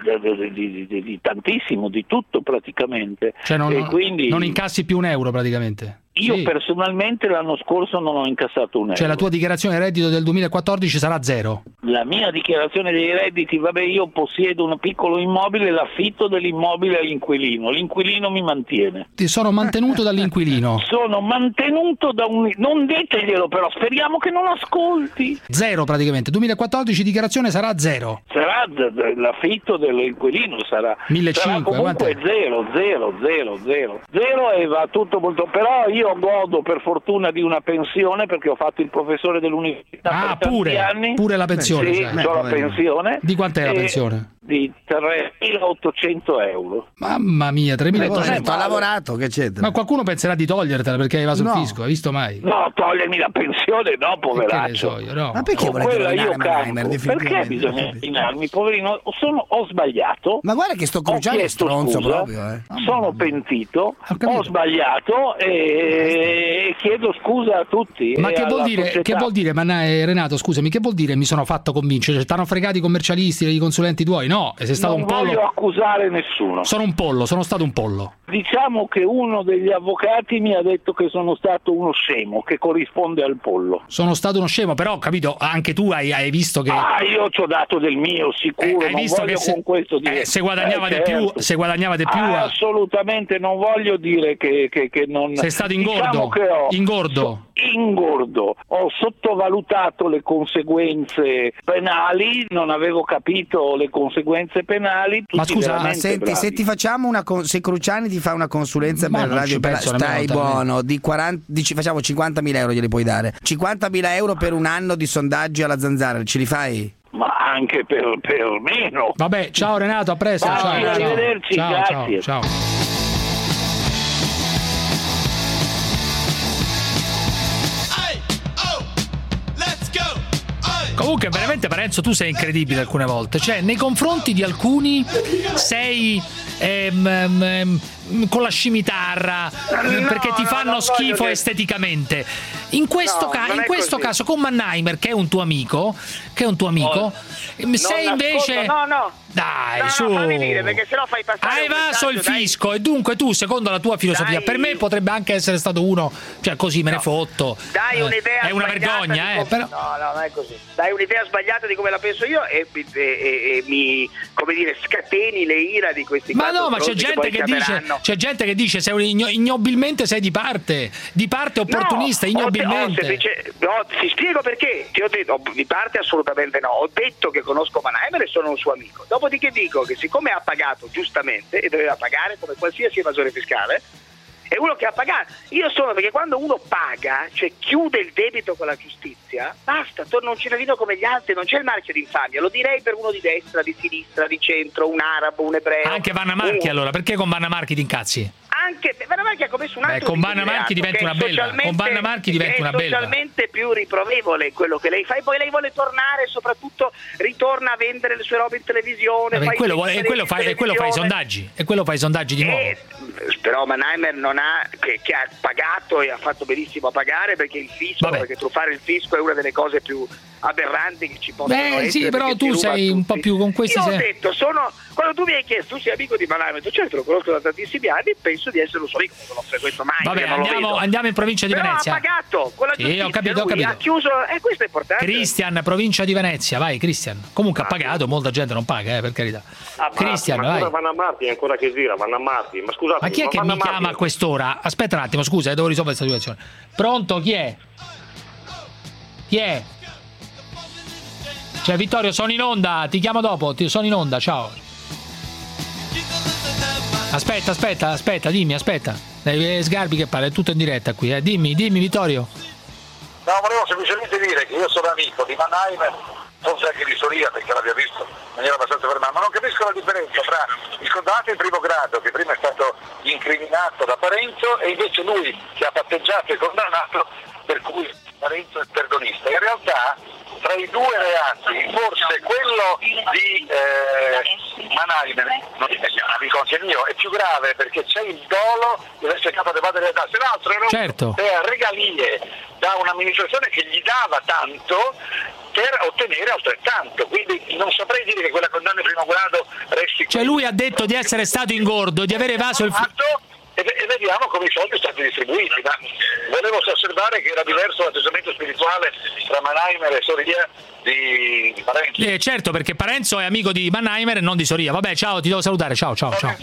Di tantissimo, di tutto praticamente. Cioè quindi non incassi più un euro praticamente? Io personalmente l'anno scorso non ho incassato un euro. Cioè la tua dichiarazione di reddito del 2014 sarà zero? La mia dichiarazione dei redditi, io possiedo un piccolo immobile, l'affitto dell'immobile all'inquilino. L'inquilino mi mantiene. Ti sono mantenuto dall'inquilino? Sono mantenuto da un... Non diteglielo però, speriamo che non ascolti. Zero praticamente. 2014 dichiarazione sarà zero? Sarà l'affitto dell'inquilino, sarà 1.500, comunque zero e va tutto molto... Però io godo per fortuna di una pensione perché ho fatto il professore dell'università per tanti anni. Pure la pensione? Sì, ho la pensione. Di quant'è la pensione? Di 3.800 euro. Mamma mia, 3.800. Ha lavorato, che c'entra? Ma qualcuno penserà di togliertela perché hai evaso il fisco, hai visto mai? No, togliermi la pensione no, poveraccio. Ma perché volete rovinare Perché bisogna rovinarmi, poverino? Ho sbagliato. Ma guarda che sto Cruciani è stronzo proprio. Sono pentito, ho sbagliato e chiedo scusa a tutti. Ma che vuol dire, Renato, scusami, che vuol dire mi sono fatto convincere? Cioè, t'hanno fregati i commercialisti, i consulenti tuoi? No, sei stato un pollo. Non voglio accusare nessuno. Sono stato un pollo. Diciamo che uno degli avvocati mi ha detto che sono stato uno scemo, che corrisponde al pollo. Sono stato uno scemo, però ho capito, anche tu hai visto che... io ci ho dato del mio, sicuro, hai visto che se guadagnava di più, se guadagnava di più... assolutamente, non voglio dire che non... Sei stato ingordo? Diciamo che ingordo. Ho sottovalutato le conseguenze penali, non avevo capito le conseguenze penali. Ma scusa, senti, se ti facciamo se Cruciani ti fa una consulenza per radio, stai buono, facciamo 50.000 euro, glieli puoi dare? 50.000 euro per un anno di sondaggi alla Zanzara, ce li fai? Ma anche per meno. Vabbè, ciao Renato, a presto. Ciao, arrivederci, grazie. Ciao. Comunque veramente Parenzo tu sei incredibile alcune volte, cioè nei confronti di alcuni sei con la scimitarra perché ti fanno schifo esteticamente. In questo caso con Mannheimer, che è un tuo amico, sei invece dai, su. Fammi dire, perché sennò fai passare hai evaso il fisco e dunque tu, secondo la tua filosofia, per me potrebbe anche essere stato uno, cioè così me ne fotto. Dai un'idea è una vergogna, però. No, non è così. Dai un'idea sbagliata di come la penso io e mi, come dire, scateni le ira di questi Ma no, ma c'è gente che dice sei ignobilmente sei di parte opportunista, ignobilmente. Ti spiego perché. Ti ho detto di parte assolutamente no. Ho detto che conosco Mannheimer e sono un suo amico. Dopodiché dico che siccome ha pagato giustamente e doveva pagare come qualsiasi evasore fiscale, è uno che ha pagato. Io sono perché quando uno paga, cioè chiude il debito con la giustizia, basta, torna un cittadino come gli altri, non c'è il marchio di infamia. Lo direi per uno di destra, di sinistra, di centro, un arabo, un ebreo. Anche Vanna Marchi allora, perché con Vanna Marchi ti incazzi? Anche Vanna Marchi ha commesso un atto con Vanna Marchi diventa una bella. Con Vanna Marchi diventa una bella. È socialmente più riprovevole quello che lei fa e poi lei vuole tornare, soprattutto ritorna a vendere le sue robe in televisione. Quello fa i sondaggi. E quello fa i sondaggi di nuovo. Però Mannheimer non ha che ha pagato e ha fatto benissimo a pagare perché il fisco, perché truffare il fisco è una delle cose più aberranti che ci possono essere. Sì, però tu sei un po' più con questi. Io ho detto, quando tu mi hai chiesto, tu sei amico di Mannheimer, certo lo conosco da tantissimi anni, penso di essere un suo amico, non lo frequento mai. Vabbè, andiamo in provincia di Venezia. Però ha pagato con la giustizia, ho capito. Ha chiuso, questo è importante. Cristian, provincia di Venezia, vai Cristian. Comunque ha pagato, molta gente non paga, per carità. Cristian, vai. Ma Vanna Marchi è ancora che gira, Vanna Marchi. Ma scusate, ma chi è che mi chiama a quest'ora? Aspetta un attimo, scusa, devo risolvere questa situazione. Pronto, chi è? Cioè Vittorio, sono in onda, ti chiamo dopo, sono in onda, ciao. Aspetta, dimmi, Sgarbi che parla, è tutto in diretta qui, dimmi Vittorio. No, volevo semplicemente dire che io sono amico di Mannheimer, forse anche di Soria perché l'abbia visto in maniera abbastanza fermata, ma non capisco la differenza tra il condannato in primo grado che prima è stato incriminato da Parenzo e invece lui che ha patteggiato il condannato per cui Parenzo è perdonista. In realtà tra i due reati forse quello di Mannheimer, non amico anche mio, è più grave perché c'è il dolo di aver cercato di evadere le tasse, l'altro era regalie da un'amministrazione che gli dava tanto per ottenere altrettanto, quindi non saprei dire che quella condanna in primo grado resti. Cioè lui ha detto di essere stato ingordo, di aver evaso il e vediamo come i soldi sono stati distribuiti, ma volevo osservare che era diverso l'atteggiamento spirituale tra Mannheimer e Soria di Parenzo. Certo, perché Parenzo è amico di Mannheimer e non di Soria. Vabbè, ciao, ti devo salutare, ciao.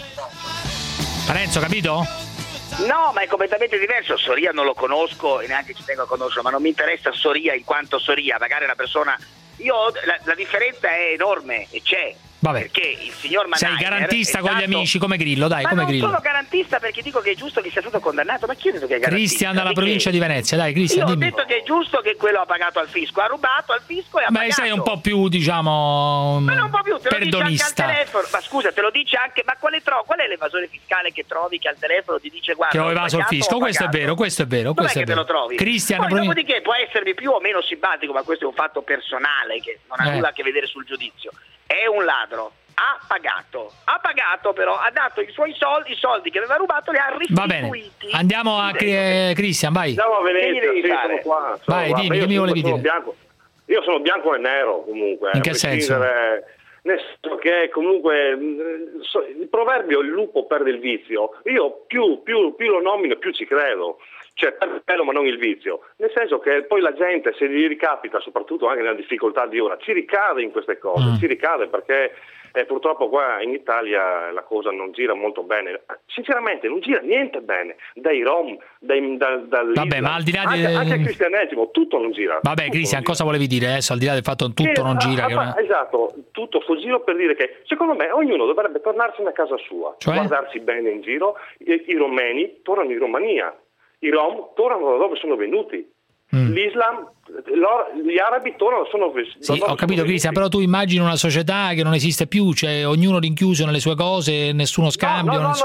Parenzo, capito? No, ma è completamente diverso. Soria non lo conosco e neanche ci tengo a conoscerlo, ma non mi interessa Soria in quanto Soria, magari è una persona. La differenza è enorme e c'è. Vabbè. Perché il signor Mannheimer sei garantista con gli amici come Grillo, dai, ma come non Grillo. Sono garantista perché dico che è giusto che sia stato condannato, ma chi ha detto che è garantista? Cristian dalla provincia di Venezia, dai Cristian, io dimmi. ho detto che è giusto che quello ha pagato al fisco, ha rubato al fisco e ha pagato. Ma sei un po' più, diciamo, ma non un po' più, te perdonista. Lo dice anche al telefono. Ma scusa, te lo dice anche, ma qual è l'evasore fiscale che trovi che al telefono ti dice guarda che ho evaso il fisco? Questo è vero. Dov'è che te lo trovi? Cristian, dopodiché può essermi più o meno simpatico, ma questo è un fatto personale che non ha nulla a che vedere sul giudizio. È un ladro. Ha pagato però, ha dato i suoi soldi, i soldi che aveva rubato li ha restituiti. Va bene, andiamo a Cristian, vai. Andiamo a Venezia, sono qua. Vai, dimmi, che mi volevi dire? Io sono bianco e nero comunque. In che senso? Nel senso che comunque il proverbio il lupo perde il vizio. Io più lo nomino più ci credo. Cioè per il pelo ma non il vizio, nel senso che poi la gente se gli ricapita, soprattutto anche nella difficoltà di ora, ci ricade in queste cose, ci ricade perché purtroppo qua in Italia la cosa non gira molto bene, sinceramente non gira niente bene, dai Rom, vabbè, ma al di là anche il cristianesimo, tutto non gira. Vabbè Cristian, cosa volevi dire adesso, al di là del fatto che tutto non gira? Esatto, tutto sto giro per dire che secondo me ognuno dovrebbe tornarsene a casa sua, guardarsi bene in giro, i romeni tornano in Romania. I Rom tornano da dove sono venuti, l'Islam, gli arabi tornano sono venuti. Sì, ho capito Cristian, però tu immagini una società che non esiste più, cioè ognuno rinchiuso nelle sue cose, nessuno scambio. No,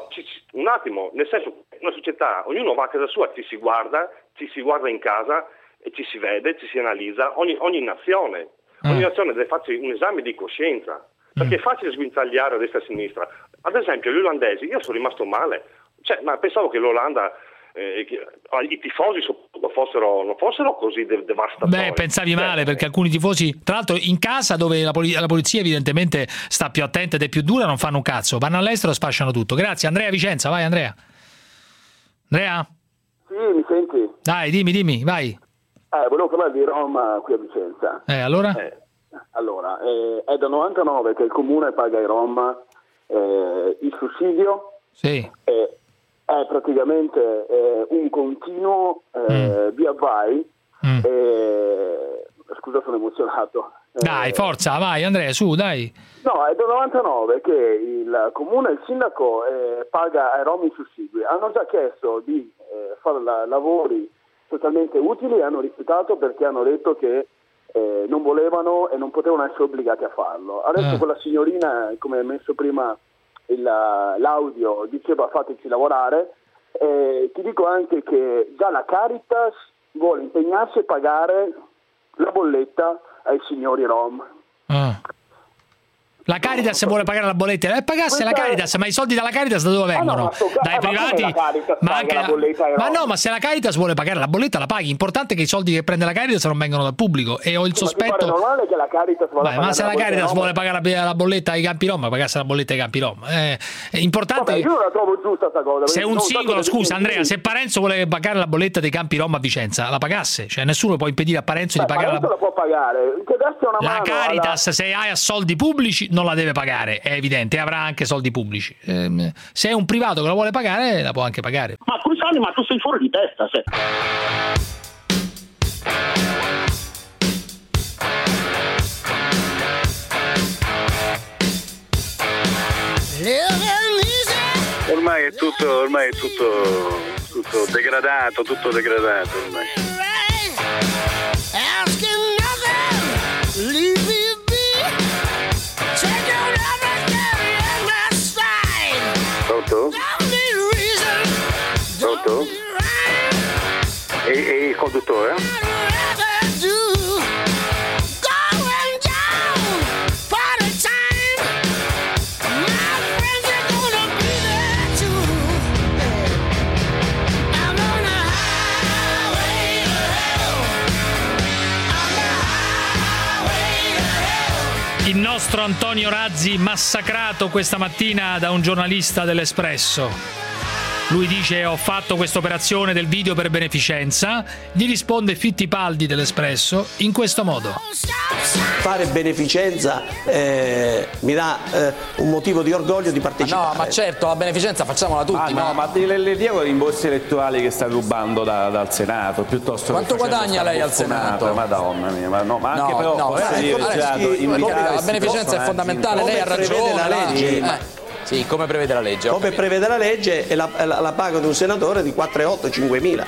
un attimo, nel senso una società, ognuno va a casa sua, ci si guarda in casa e ci si vede, ci si analizza, ogni nazione deve farsi un esame di coscienza, perché è facile sguinzagliare a destra e a sinistra. Ad esempio gli olandesi, io sono rimasto male, ma pensavo che l'Olanda, i tifosi soprattutto non fossero così devastatori. Beh, pensavi male, perché alcuni tifosi, tra l'altro in casa dove la polizia evidentemente sta più attenta ed è più dura, non fanno un cazzo, vanno all'estero e spacciano tutto. Grazie. Andrea Vicenza, vai Andrea. Andrea? Sì, mi senti? Dai, dimmi, vai. Volevo parlare di Roma qui a Vicenza. Allora? Allora, è da 99 che il comune paga ai Rom il sussidio. Sì. È praticamente un continuo via vai. Scusa, sono emozionato. Dai, forza, vai Andrea, su, dai. No, è da 99 che il comune, il sindaco paga ai Rom i sussidi. Hanno già chiesto di fare lavori totalmente utili e hanno rifiutato perché hanno detto che non volevano e non potevano essere obbligati a farlo. Adesso quella signorina, come ha messo prima l'audio, diceva fateci lavorare. Ti dico anche che già la Caritas vuole impegnarsi a pagare la bolletta ai signori Rom. La Caritas vuole pagare la bolletta, pagasse la Caritas, ma i soldi dalla Caritas da dove vengono? Dai privati? Ma se la Caritas vuole pagare la bolletta la paghi, importante è che i soldi che prende la Caritas non vengono dal pubblico, e ho il sospetto. Ma normale che la Caritas ma se la Caritas vuole pagare la bolletta ai Campi Rom, pagasse la bolletta ai Campi Rom. È importante. Vabbè, io la trovo giusta sta cosa. Se un singolo, scusa Andrea, se Parenzo vuole pagare la bolletta dei Campi Rom a Vicenza, la pagasse, cioè nessuno può impedire a Parenzo di pagare la può pagare. La Caritas, se hai a soldi pubblici non la deve pagare, è evidente, avrà anche soldi pubblici. Se è un privato che la vuole pagare, la può anche pagare. Ma Cusani, ma tu sei fuori di testa, se. Ormai è tutto degradato, ormai. Pronto? E il conduttore? Il nostro Antonio Razzi massacrato questa mattina da un giornalista dell'Espresso. Lui dice: ho fatto questa operazione del video per beneficenza. Gli risponde Fittipaldi dell'Espresso in questo modo: fare beneficenza mi dà un motivo di orgoglio di partecipare. No, ma certo, la beneficenza facciamola tutti. Ma le dico i rimborsi elettorali che sta rubando dal Senato, piuttosto. Quanto guadagna lei al Senato? Madonna mia, ma anche però la beneficenza è fondamentale, lei ha ragione, la legge. Sì, come prevede la legge. Come prevede la legge, e la paga di un senatore di 4.800-5.000.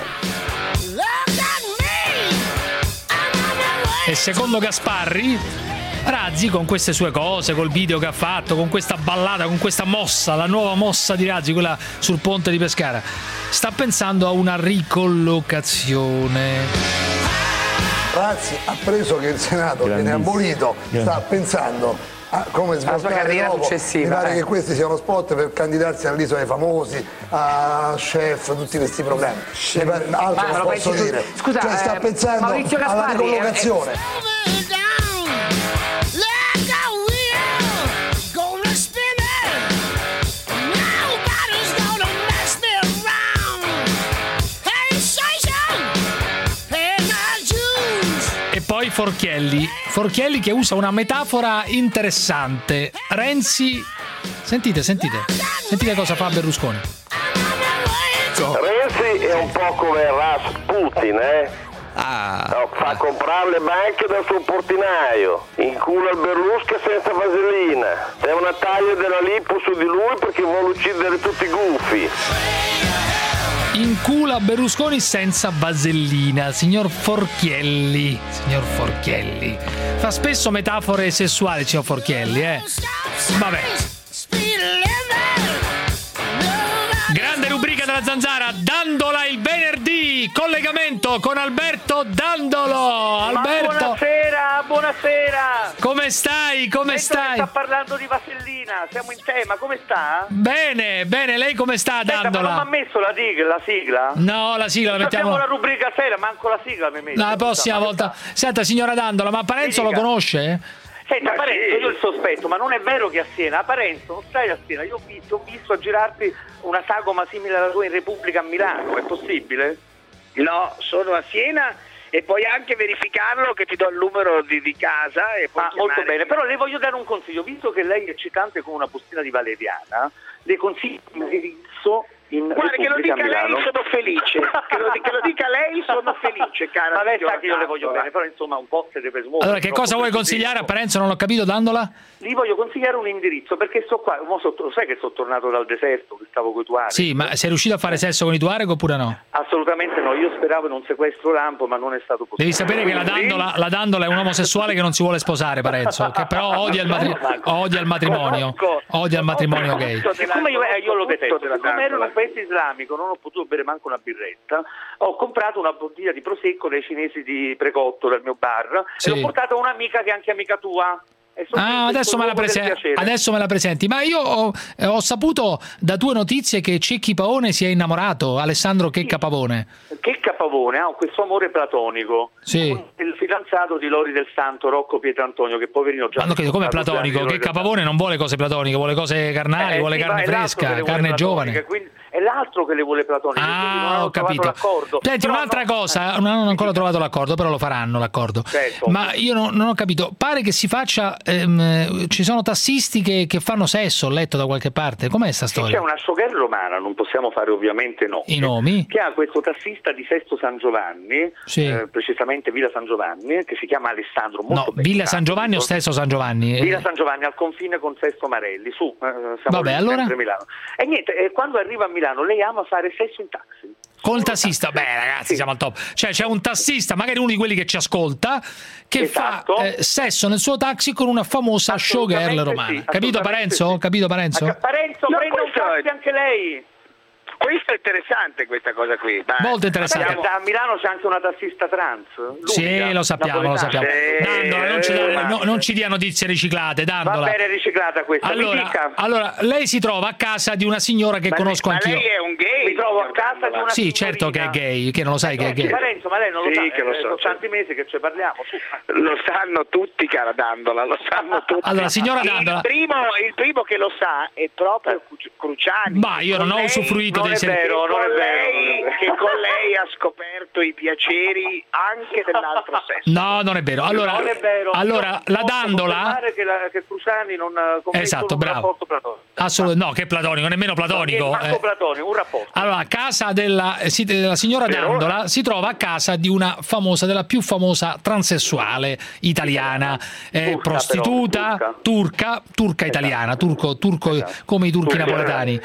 E secondo Gasparri, Razzi con queste sue cose, col video che ha fatto, con questa ballata, con questa mossa, la nuova mossa di Razzi, quella sul ponte di Pescara, sta pensando a una ricollocazione. Razzi, appreso che il Senato viene abolito, sta pensando come svoltare dopo. Mi pare che questi siano spot per candidarsi all'Isola dei Famosi, a Chef, tutti questi problemi. Altro non posso dire. Scusa, cioè, sta pensando alla ricollocazione. Poi Forchielli che usa una metafora interessante. Renzi, sentite cosa fa Berlusconi. Renzi è un po' come Rasputin, fa comprare le banche dal suo portinaio, in culo al Berlusca senza vasellina, è una taglia della Lipo su di lui perché vuole uccidere tutti i gufi. Incula Berlusconi senza vasellina, signor Forchielli. Fa spesso metafore sessuali, signor Forchielli, Vabbè. Grande rubrica della Zanzara, dandola il venerdì. Vai, collegamento con Alberto Dandolo. Alberto. Buonasera. Come stai? Come stai? Sta parlando di Vasellina, siamo in tema, come sta? Bene, lei come sta, Dandola? Ma non mi ha messo la sigla? No, la sigla la mettiamo. Facciamo la rubrica sera, manco la sigla mi messo. La prossima volta. Senta, signora Dandola, ma Parenzo lo conosce? Senta, Parenzo, io il sospetto, ma non è vero che a Siena, Parenzo, non stai a Siena, io ho visto girarti una sagoma simile alla tua in Repubblica a Milano, è possibile? No, sono a Siena e puoi anche verificarlo che ti do il numero di casa e poi molto bene, però le voglio dare un consiglio, visto che lei è eccitante come una bustina di valeriana, le consiglio un indirizzo in Guarda, che lo dica Milano. lei, sono felice. che lo dica lei, sono felice, cara. Ma lei sa che io le voglio bene, però insomma un po' siete per smuovere. Allora, che cosa vuoi consigliare a Parenzo? Non l'ho capito, Dandola? Gli voglio consigliare un indirizzo, perché sto qua, sai che sono tornato dal deserto, che stavo con i tuareg. Sì, ma sei riuscito a fare sesso con i tuareg oppure no? Assolutamente no, io speravo in un sequestro lampo, ma non è stato possibile. Devi sapere che la Dandola è un omosessuale che non si vuole sposare, Parenzo, che però odia il matrimonio. Odia il matrimonio gay. Siccome io lo detesto, siccome ero in un paese islamico, non ho potuto bere manco una birretta, ho comprato una bottiglia di prosecco dai cinesi di Precotto del mio bar e l'ho portata a un'amica che è anche amica tua. Adesso me la presenti. Ma io ho saputo da tue notizie che Cecchi Pavone si è innamorato, Alessandro Checca Pavone. Checca Pavone ha questo amore platonico. Sì. Il fidanzato di Lori del Santo, Rocco Pietrantonio, che poverino già. Ma come platonico? Checca Pavone non vuole cose platoniche, vuole cose carnali, vuole carne fresca, carne giovane. È l'altro che le vuole platoniche. Ho capito. Senti, un'altra cosa, non hanno ancora trovato l'accordo, però lo faranno l'accordo. Certo. Ma io non ho capito, pare che si faccia, ci sono tassisti che fanno sesso, ho letto da qualche parte, com'è sta storia? C'è una showgirl romana, non possiamo fare ovviamente i nomi, che ha questo tassista di Sesto San Giovanni, precisamente Villa San Giovanni, che si chiama Alessandro. Villa San Giovanni o Sesto San Giovanni? Villa San Giovanni, al confine con Sesto Marelli, su, vabbè, allora? Milano. E niente, quando arriva a Milano lei ama fare sesso in taxi. Col tassista? Beh, ragazzi, siamo al top. Cioè, c'è un tassista, magari uno di quelli che ci ascolta, che fa sesso nel suo taxi con una famosa showgirl romana. Sì, capito, Parenzo? Sì. Capito, Parenzo? Prenda un taxi anche lei. Questo è interessante, questa cosa qui. Molto interessante. A Milano c'è anche una tassista trans. Sì, lo sappiamo. Dandola, non ci dia notizie riciclate, Dandola. Va bene, riciclata questa. Allora, lei si trova a casa di una signora che conosco anch'io. Ma lei è un gay? Mi trovo a casa di una signorina. Certo che è gay, che non lo sai che è gay. Parenzo, ma lei non lo sa, che lo so. Sono tanti mesi che ci parliamo. Lo sanno tutti, cara Dandola, lo sanno tutti. Allora, signora Dandola. Il primo che lo sa è proprio Cruciani. Ma io non ho usufruito dei servizi. Che con lei ha scoperto i piaceri anche dell'altro sesso. No, non è vero. Allora, non è vero. Allora la Dandola che Cruciani non esatto, un bravo. rapporto platonico. Assolutamente no, che platonico, nemmeno platonico. Platonico, un rapporto. Allora, a casa della signora Dandola si trova a casa di una famosa, della più famosa transessuale italiana, prostituta, turca italiana, turco come i turchi napoletani.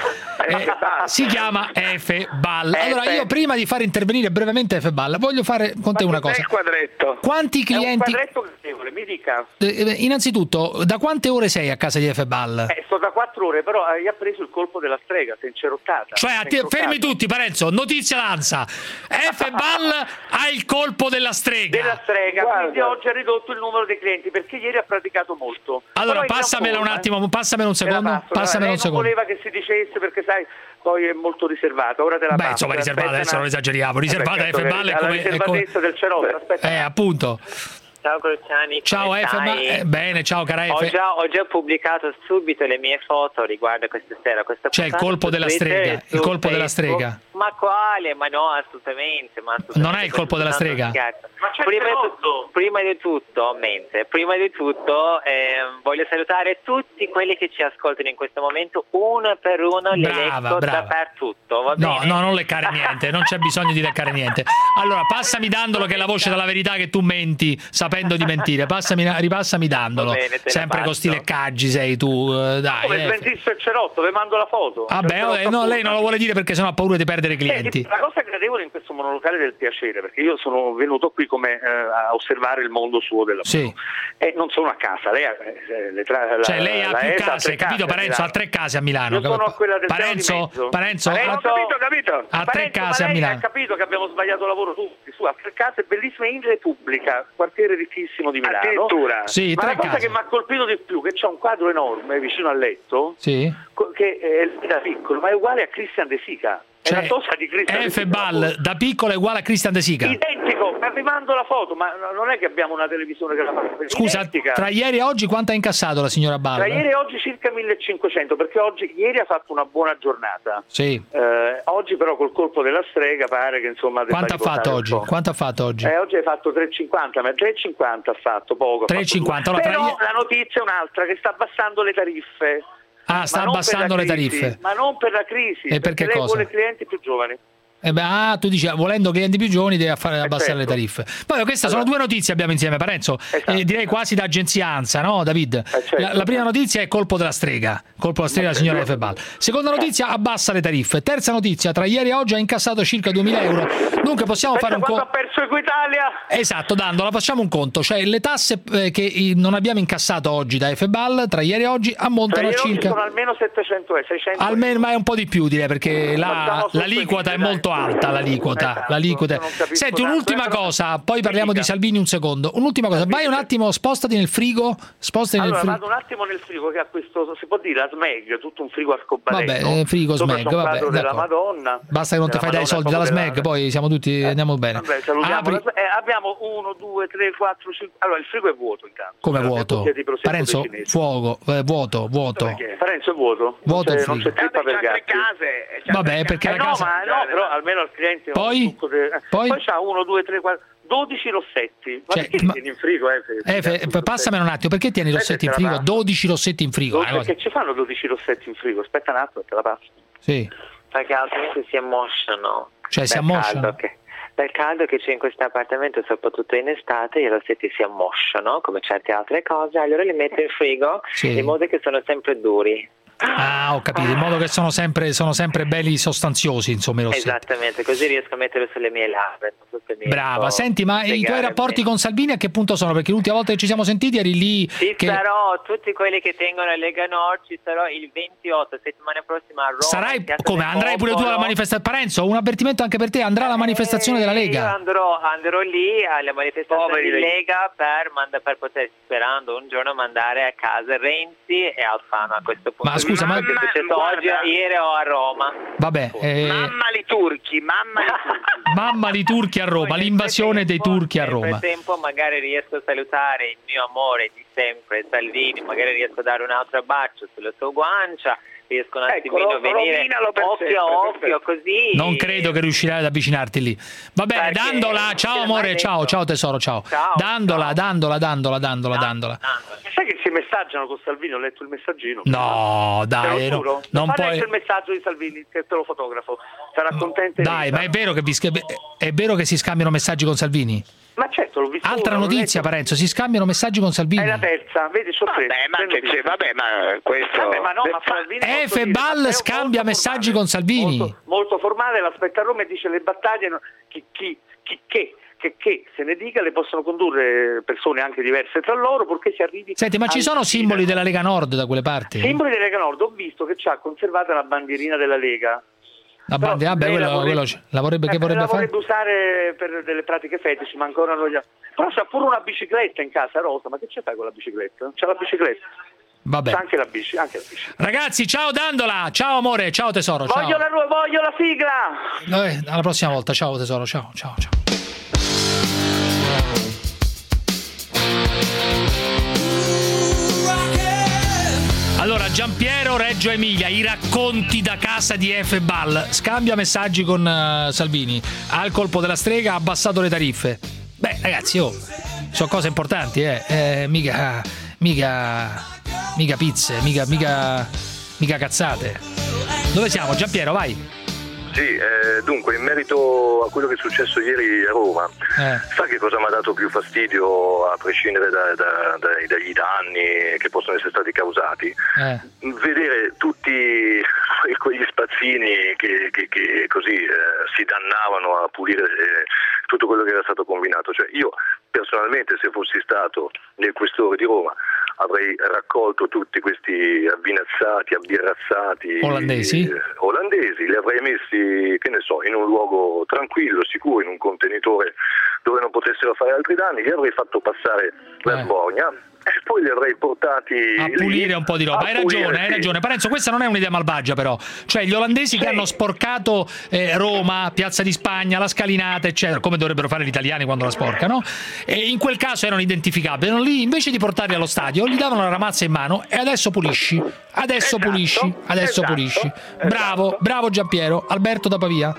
Si chiama Efe Balla. Allora, io prima di far intervenire brevemente Efe Balla, voglio fare con te una cosa. Quadretto. Quanti clienti? È un quadretto gradevole, mi dica. Innanzitutto, da quante ore sei a casa di Efe Balla? Sto da 4 ore, però gli ha preso il colpo della strega, si è incerottata. Cioè, fermi tutti, Parenzo, notizia l'Ansa. Efe Balla ha il colpo della strega. Quindi oggi ha ridotto il numero dei clienti, perché ieri ha praticato molto. Allora, passamela un attimo, passamelo un secondo. Passamelo un secondo. Non voleva che si dicesse, perché sai, poi è molto riservata. Ora te la passo. Insomma, riservata, adesso non esageriamo. Riservata Efe Balla è come... La riservatezza del cerotto, aspetta. Appunto. Ciao Cruciani, ciao Efe, bene, ciao cara Efe. Ho già pubblicato subito le mie foto riguardo questa sera. C'è il colpo della strega, il colpo della strega. Ma quale? Ma no, assolutamente. Non è il colpo della strega? Ma prima di tutto, voglio salutare tutti quelli che ci ascoltano in questo momento, uno per uno, le lecco dappertutto, va bene? No, non leccare niente, non c'è bisogno di leccare niente. Allora, passami Dandolo, che è la voce della verità, che tu menti sapendo di mentire. Ripassami Dandolo. Bene, sempre con sti leccaggi sei tu, dai. Come smentisse il cerotto, vi mando la foto. Vabbè, no, lei non lo vuole dire perché sennò ha paura di perdere vedere clienti. La cosa gradevole in questo monolocale del piacere, perché io sono venuto qui come a osservare il mondo suo della e non sono a casa, lei ha lei ha più case, capito? Parenzo ha 3 case a Milano. Io sono a quella del Parenzo capito. Ha 3 case a Milano. Ha capito che abbiamo sbagliato lavoro tutti, su, ha 3 case bellissime in Repubblica, quartiere ricchissimo di Milano. Addirittura. Sì, ma la cosa che mi ha colpito di più, che c'è un quadro enorme vicino al letto, che è da piccolo, ma è uguale a Christian De Sica. È la tosa di Christian De Sica. F-Ball da piccolo è uguale a Christian De Sica. Identico, ma vi mando la foto, ma non è che abbiamo una televisione che la fa. Scusa, identica. Tra ieri e oggi quanto ha incassato la signora Ball? Tra ieri e oggi circa 1500, perché ieri ha fatto una buona giornata. Sì. Oggi però col colpo della strega pare che insomma... Quanto ha fatto oggi? Oggi hai fatto 3,50, ma 3,50 ha fatto poco. 3,50. Allora, però la notizia è un'altra, che sta abbassando le tariffe. Sta abbassando le tariffe. Ma non per la crisi, e perché lei cosa? vuole clienti più giovani. Tu dici, volendo clienti più giovani deve abbassare le tariffe. Poi queste sono 2 notizie abbiamo insieme, Parenzo. Direi quasi da agenzia ANSA, no David? La prima notizia è colpo della strega della signora F-Ball. Seconda notizia, abbassa le tariffe. Terza notizia, tra ieri e oggi ha incassato circa 2.000 euro. Dunque possiamo fare un conto. Ha perso Equitalia? Esatto, Dandola, facciamo un conto. Cioè le tasse che non abbiamo incassato oggi da F-Ball, tra ieri e oggi ammontano a circa... sono almeno 700 euro, 600 almeno, ma è un po' di più, direi, perché l'aliquota è molto alta, l'aliquota. Senti, un'ultima cosa, poi parliamo di Salvini un secondo. Un'ultima cosa, vai un attimo, spostati nel frigo. Vado un attimo nel frigo che ha questo, si può dire, a Smeg, tutto un frigo arcobaleno. Vabbè, frigo Smeg, vabbè. Della Madonna. Basta che non ti fai dai soldi dalla Smeg, poi siamo tutti, andiamo bene. Vabbè, salutiamo. Abbiamo 1, 2, 3, 4, 5. Allora il frigo è vuoto intanto. Come vuoto? Parenzo, fuoco, vuoto. Parenzo è vuoto. Vuoto il frigo. Non c'è trippa per gatti. Vabbè, perché la casa... No, però almeno al cliente... Poi c'ha 1, 2, 3, 4... 12 rossetti. Ma perché tieni in frigo? Passamelo un attimo, perché tieni i rossetti in frigo? 12 rossetti in frigo. Perché ci fanno 12 rossetti in frigo? Aspetta un attimo, te la passo. Sì. Perché altrimenti si ammosciano. Cioè si ammosciano? Dal caldo che c'è in questo appartamento, soprattutto in estate, i rossetti si ammosciano come certe altre cose, allora li metto in frigo in modo che sono sempre duri. Ho capito, in modo che sono sempre belli sostanziosi, insomma, i rossetti. Esattamente, così riesco a metterlo sulle mie labbra. Brava, senti, ma i tuoi rapporti con Salvini a che punto sono? Perché l'ultima volta che ci siamo sentiti eri lì... Sarò, tutti quelli che tengono la Lega Nord, ci sarò il 28, settimana prossima a Roma. Sarai, come, andrai pure tu alla manifestazione? Parenzo, un avvertimento anche per te, andrà alla manifestazione della Lega? Io andrò lì alla manifestazione di Lega per poter, sperando un giorno, mandare a casa Renzi e Alfano a questo punto. Ma scusa, ma... ieri o a Roma. Vabbè. Mamma li turchi. Mamma li turchi a Roma, l'invasione dei turchi a Roma. Nel frattempo magari riesco a salutare il mio amore di sempre, Salvini, magari riesco a dare un altro bacio sulla sua guancia, riesco un attimino a venire occhio a occhio, così. Non credo che riuscirai ad avvicinarti lì. Va bene, Dandola, ciao amore, ciao tesoro, ciao. Dandola. Sai che si messaggiano con Salvini? Ho letto il messaggino. No, dai, non puoi. Il messaggio di Salvini, che te lo fotografo. Sarà contento. Dai, ma è vero che si scambiano messaggi con Salvini? Ma certo, l'ho visto. Altra notizia, Parenzo, si scambiano messaggi con Salvini. È la terza, vedi, ma questo... ma Salvini... F-Ball scambia messaggi con Salvini. Molto formale, l'aspetta a Roma e dice le battaglie... Che se ne dica le possono condurre persone anche diverse tra loro, purché si arrivi... Senti, ma ci sono simboli della Lega Nord da quelle parti? Simboli della Lega Nord, ho visto che c'ha conservata la bandierina della Lega. La bandiera, la vorrebbe usare per delle pratiche fetici, ma ancora non gli ha... Però c'ha pure una bicicletta in casa rosa, ma che ci fai con la bicicletta? C'ha la bicicletta. Vabbè. C'è anche la bici. Ragazzi, ciao Dandola, ciao amore, ciao tesoro. Voglio la sigla! Alla prossima volta, ciao tesoro, ciao. Allora, Giampiero, Reggio Emilia, i racconti da casa di F-Ball, scambia messaggi con Salvini, al colpo della strega ha abbassato le tariffe. Beh, ragazzi, sono cose importanti, mica pizze, mica cazzate. Dove siamo, Giampiero, vai. Sì, dunque in merito a quello che è successo ieri a Roma, sa che cosa mi ha dato più fastidio, a prescindere dagli danni che possono essere stati causati? Vedere tutti quegli spazzini ragazzini che così si dannavano a pulire tutto quello che era stato combinato. Cioè, io personalmente, se fossi stato nel questore di Roma, avrei raccolto tutti questi avvinazzati, abbirrazzati olandesi, li avrei messi, che ne so, in un luogo tranquillo, sicuro, in un contenitore dove non potessero fare altri danni, li avrei fatto passare la Borgna e poi li avrei portati a pulire un po' di roba. Hai ragione. Parenzo, questa non è un'idea malvagia, però. Cioè, gli olandesi che hanno sporcato Roma, Piazza di Spagna, la Scalinata, eccetera, come dovrebbero fare gli italiani quando la sporcano, e in quel caso erano identificabili. Erano lì, invece di portarli allo stadio, gli davano la ramazza in mano e adesso pulisci. Adesso pulisci. Bravo Giampiero. Alberto da Pavia.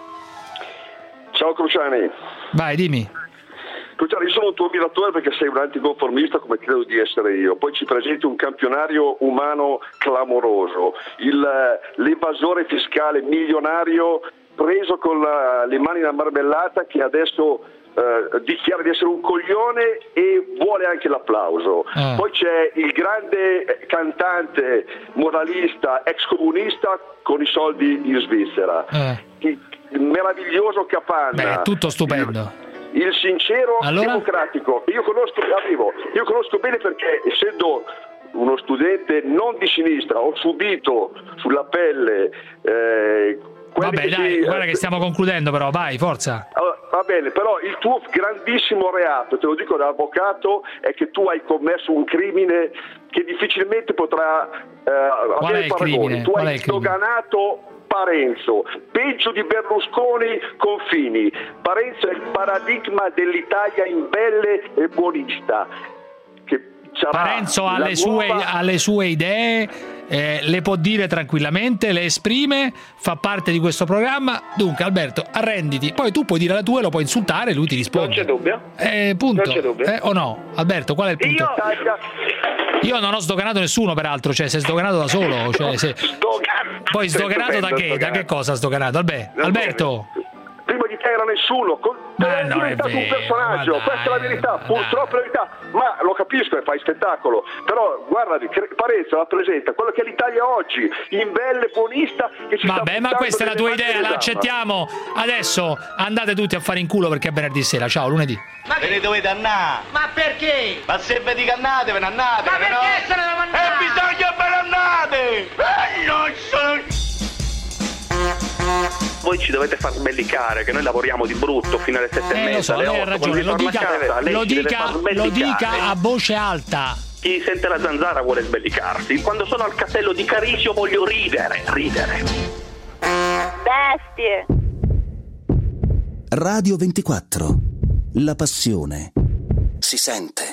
Ciao Cruciani. Vai, dimmi. Cruciani, io sono un tuo ammiratore perché sei un anticonformista come credo di essere io, poi ci presenti un campionario umano clamoroso, l'evasore fiscale milionario preso con le mani nella marmellata che adesso dichiara di essere un coglione e vuole anche l'applauso. Poi c'è il grande cantante moralista ex comunista con i soldi in Svizzera, il meraviglioso Capanna. Beh, tutto stupendo. Il sincero democratico. Io conosco bene perché, essendo uno studente non di sinistra, ho subito sulla pelle vabbè, dai, guarda che stiamo concludendo, però vai, forza. Va bene, però il tuo grandissimo reato, te lo dico da avvocato, è che tu hai commesso un crimine che difficilmente potrà avere paragoni. Tu hai sdoganato Parenzo, peggio di Berlusconi con Fini. Parenzo è il paradigma dell'Italia imbelle e buonista. Parenzo ha le sue idee, le può dire tranquillamente, le esprime, fa parte di questo programma. Dunque, Alberto, arrenditi. Poi tu puoi dire la tua e lo puoi insultare e lui ti risponde. Non c'è dubbio. Punto. Non c'è dubbio. O no? Alberto, qual è il punto? Io non ho sdoganato nessuno, peraltro, cioè sei sdoganato da solo. Cioè, poi sdoganato da che? Da che cosa sdoganato? Alberto? Prima di te era nessuno, è diventato un personaggio, questa è la verità, purtroppo è la verità, ma lo capisco e fai spettacolo, però guarda, Parenzo rappresenta quello che è l'Italia oggi, imbelle, buonista, che ci vabbè, ma questa è la tua idea, la accettiamo. Adesso andate tutti a fare in culo perché è venerdì sera, ciao, lunedì. Ma ve ne dovete andare? Ma perché? Ma se ve dico andate, ve ne andate. Ma perché se ne devo andare? Bisogna ve ne andate! Non sono... Voi ci dovete far sbellicare, che noi lavoriamo di brutto fino alle 7:30. Lo so, lei ha ragione, lo dica a voce alta. Chi sente la zanzara vuole sbellicarsi. Quando sono al castello di Carisio voglio ridere. Bestie. Radio 24. La passione si sente.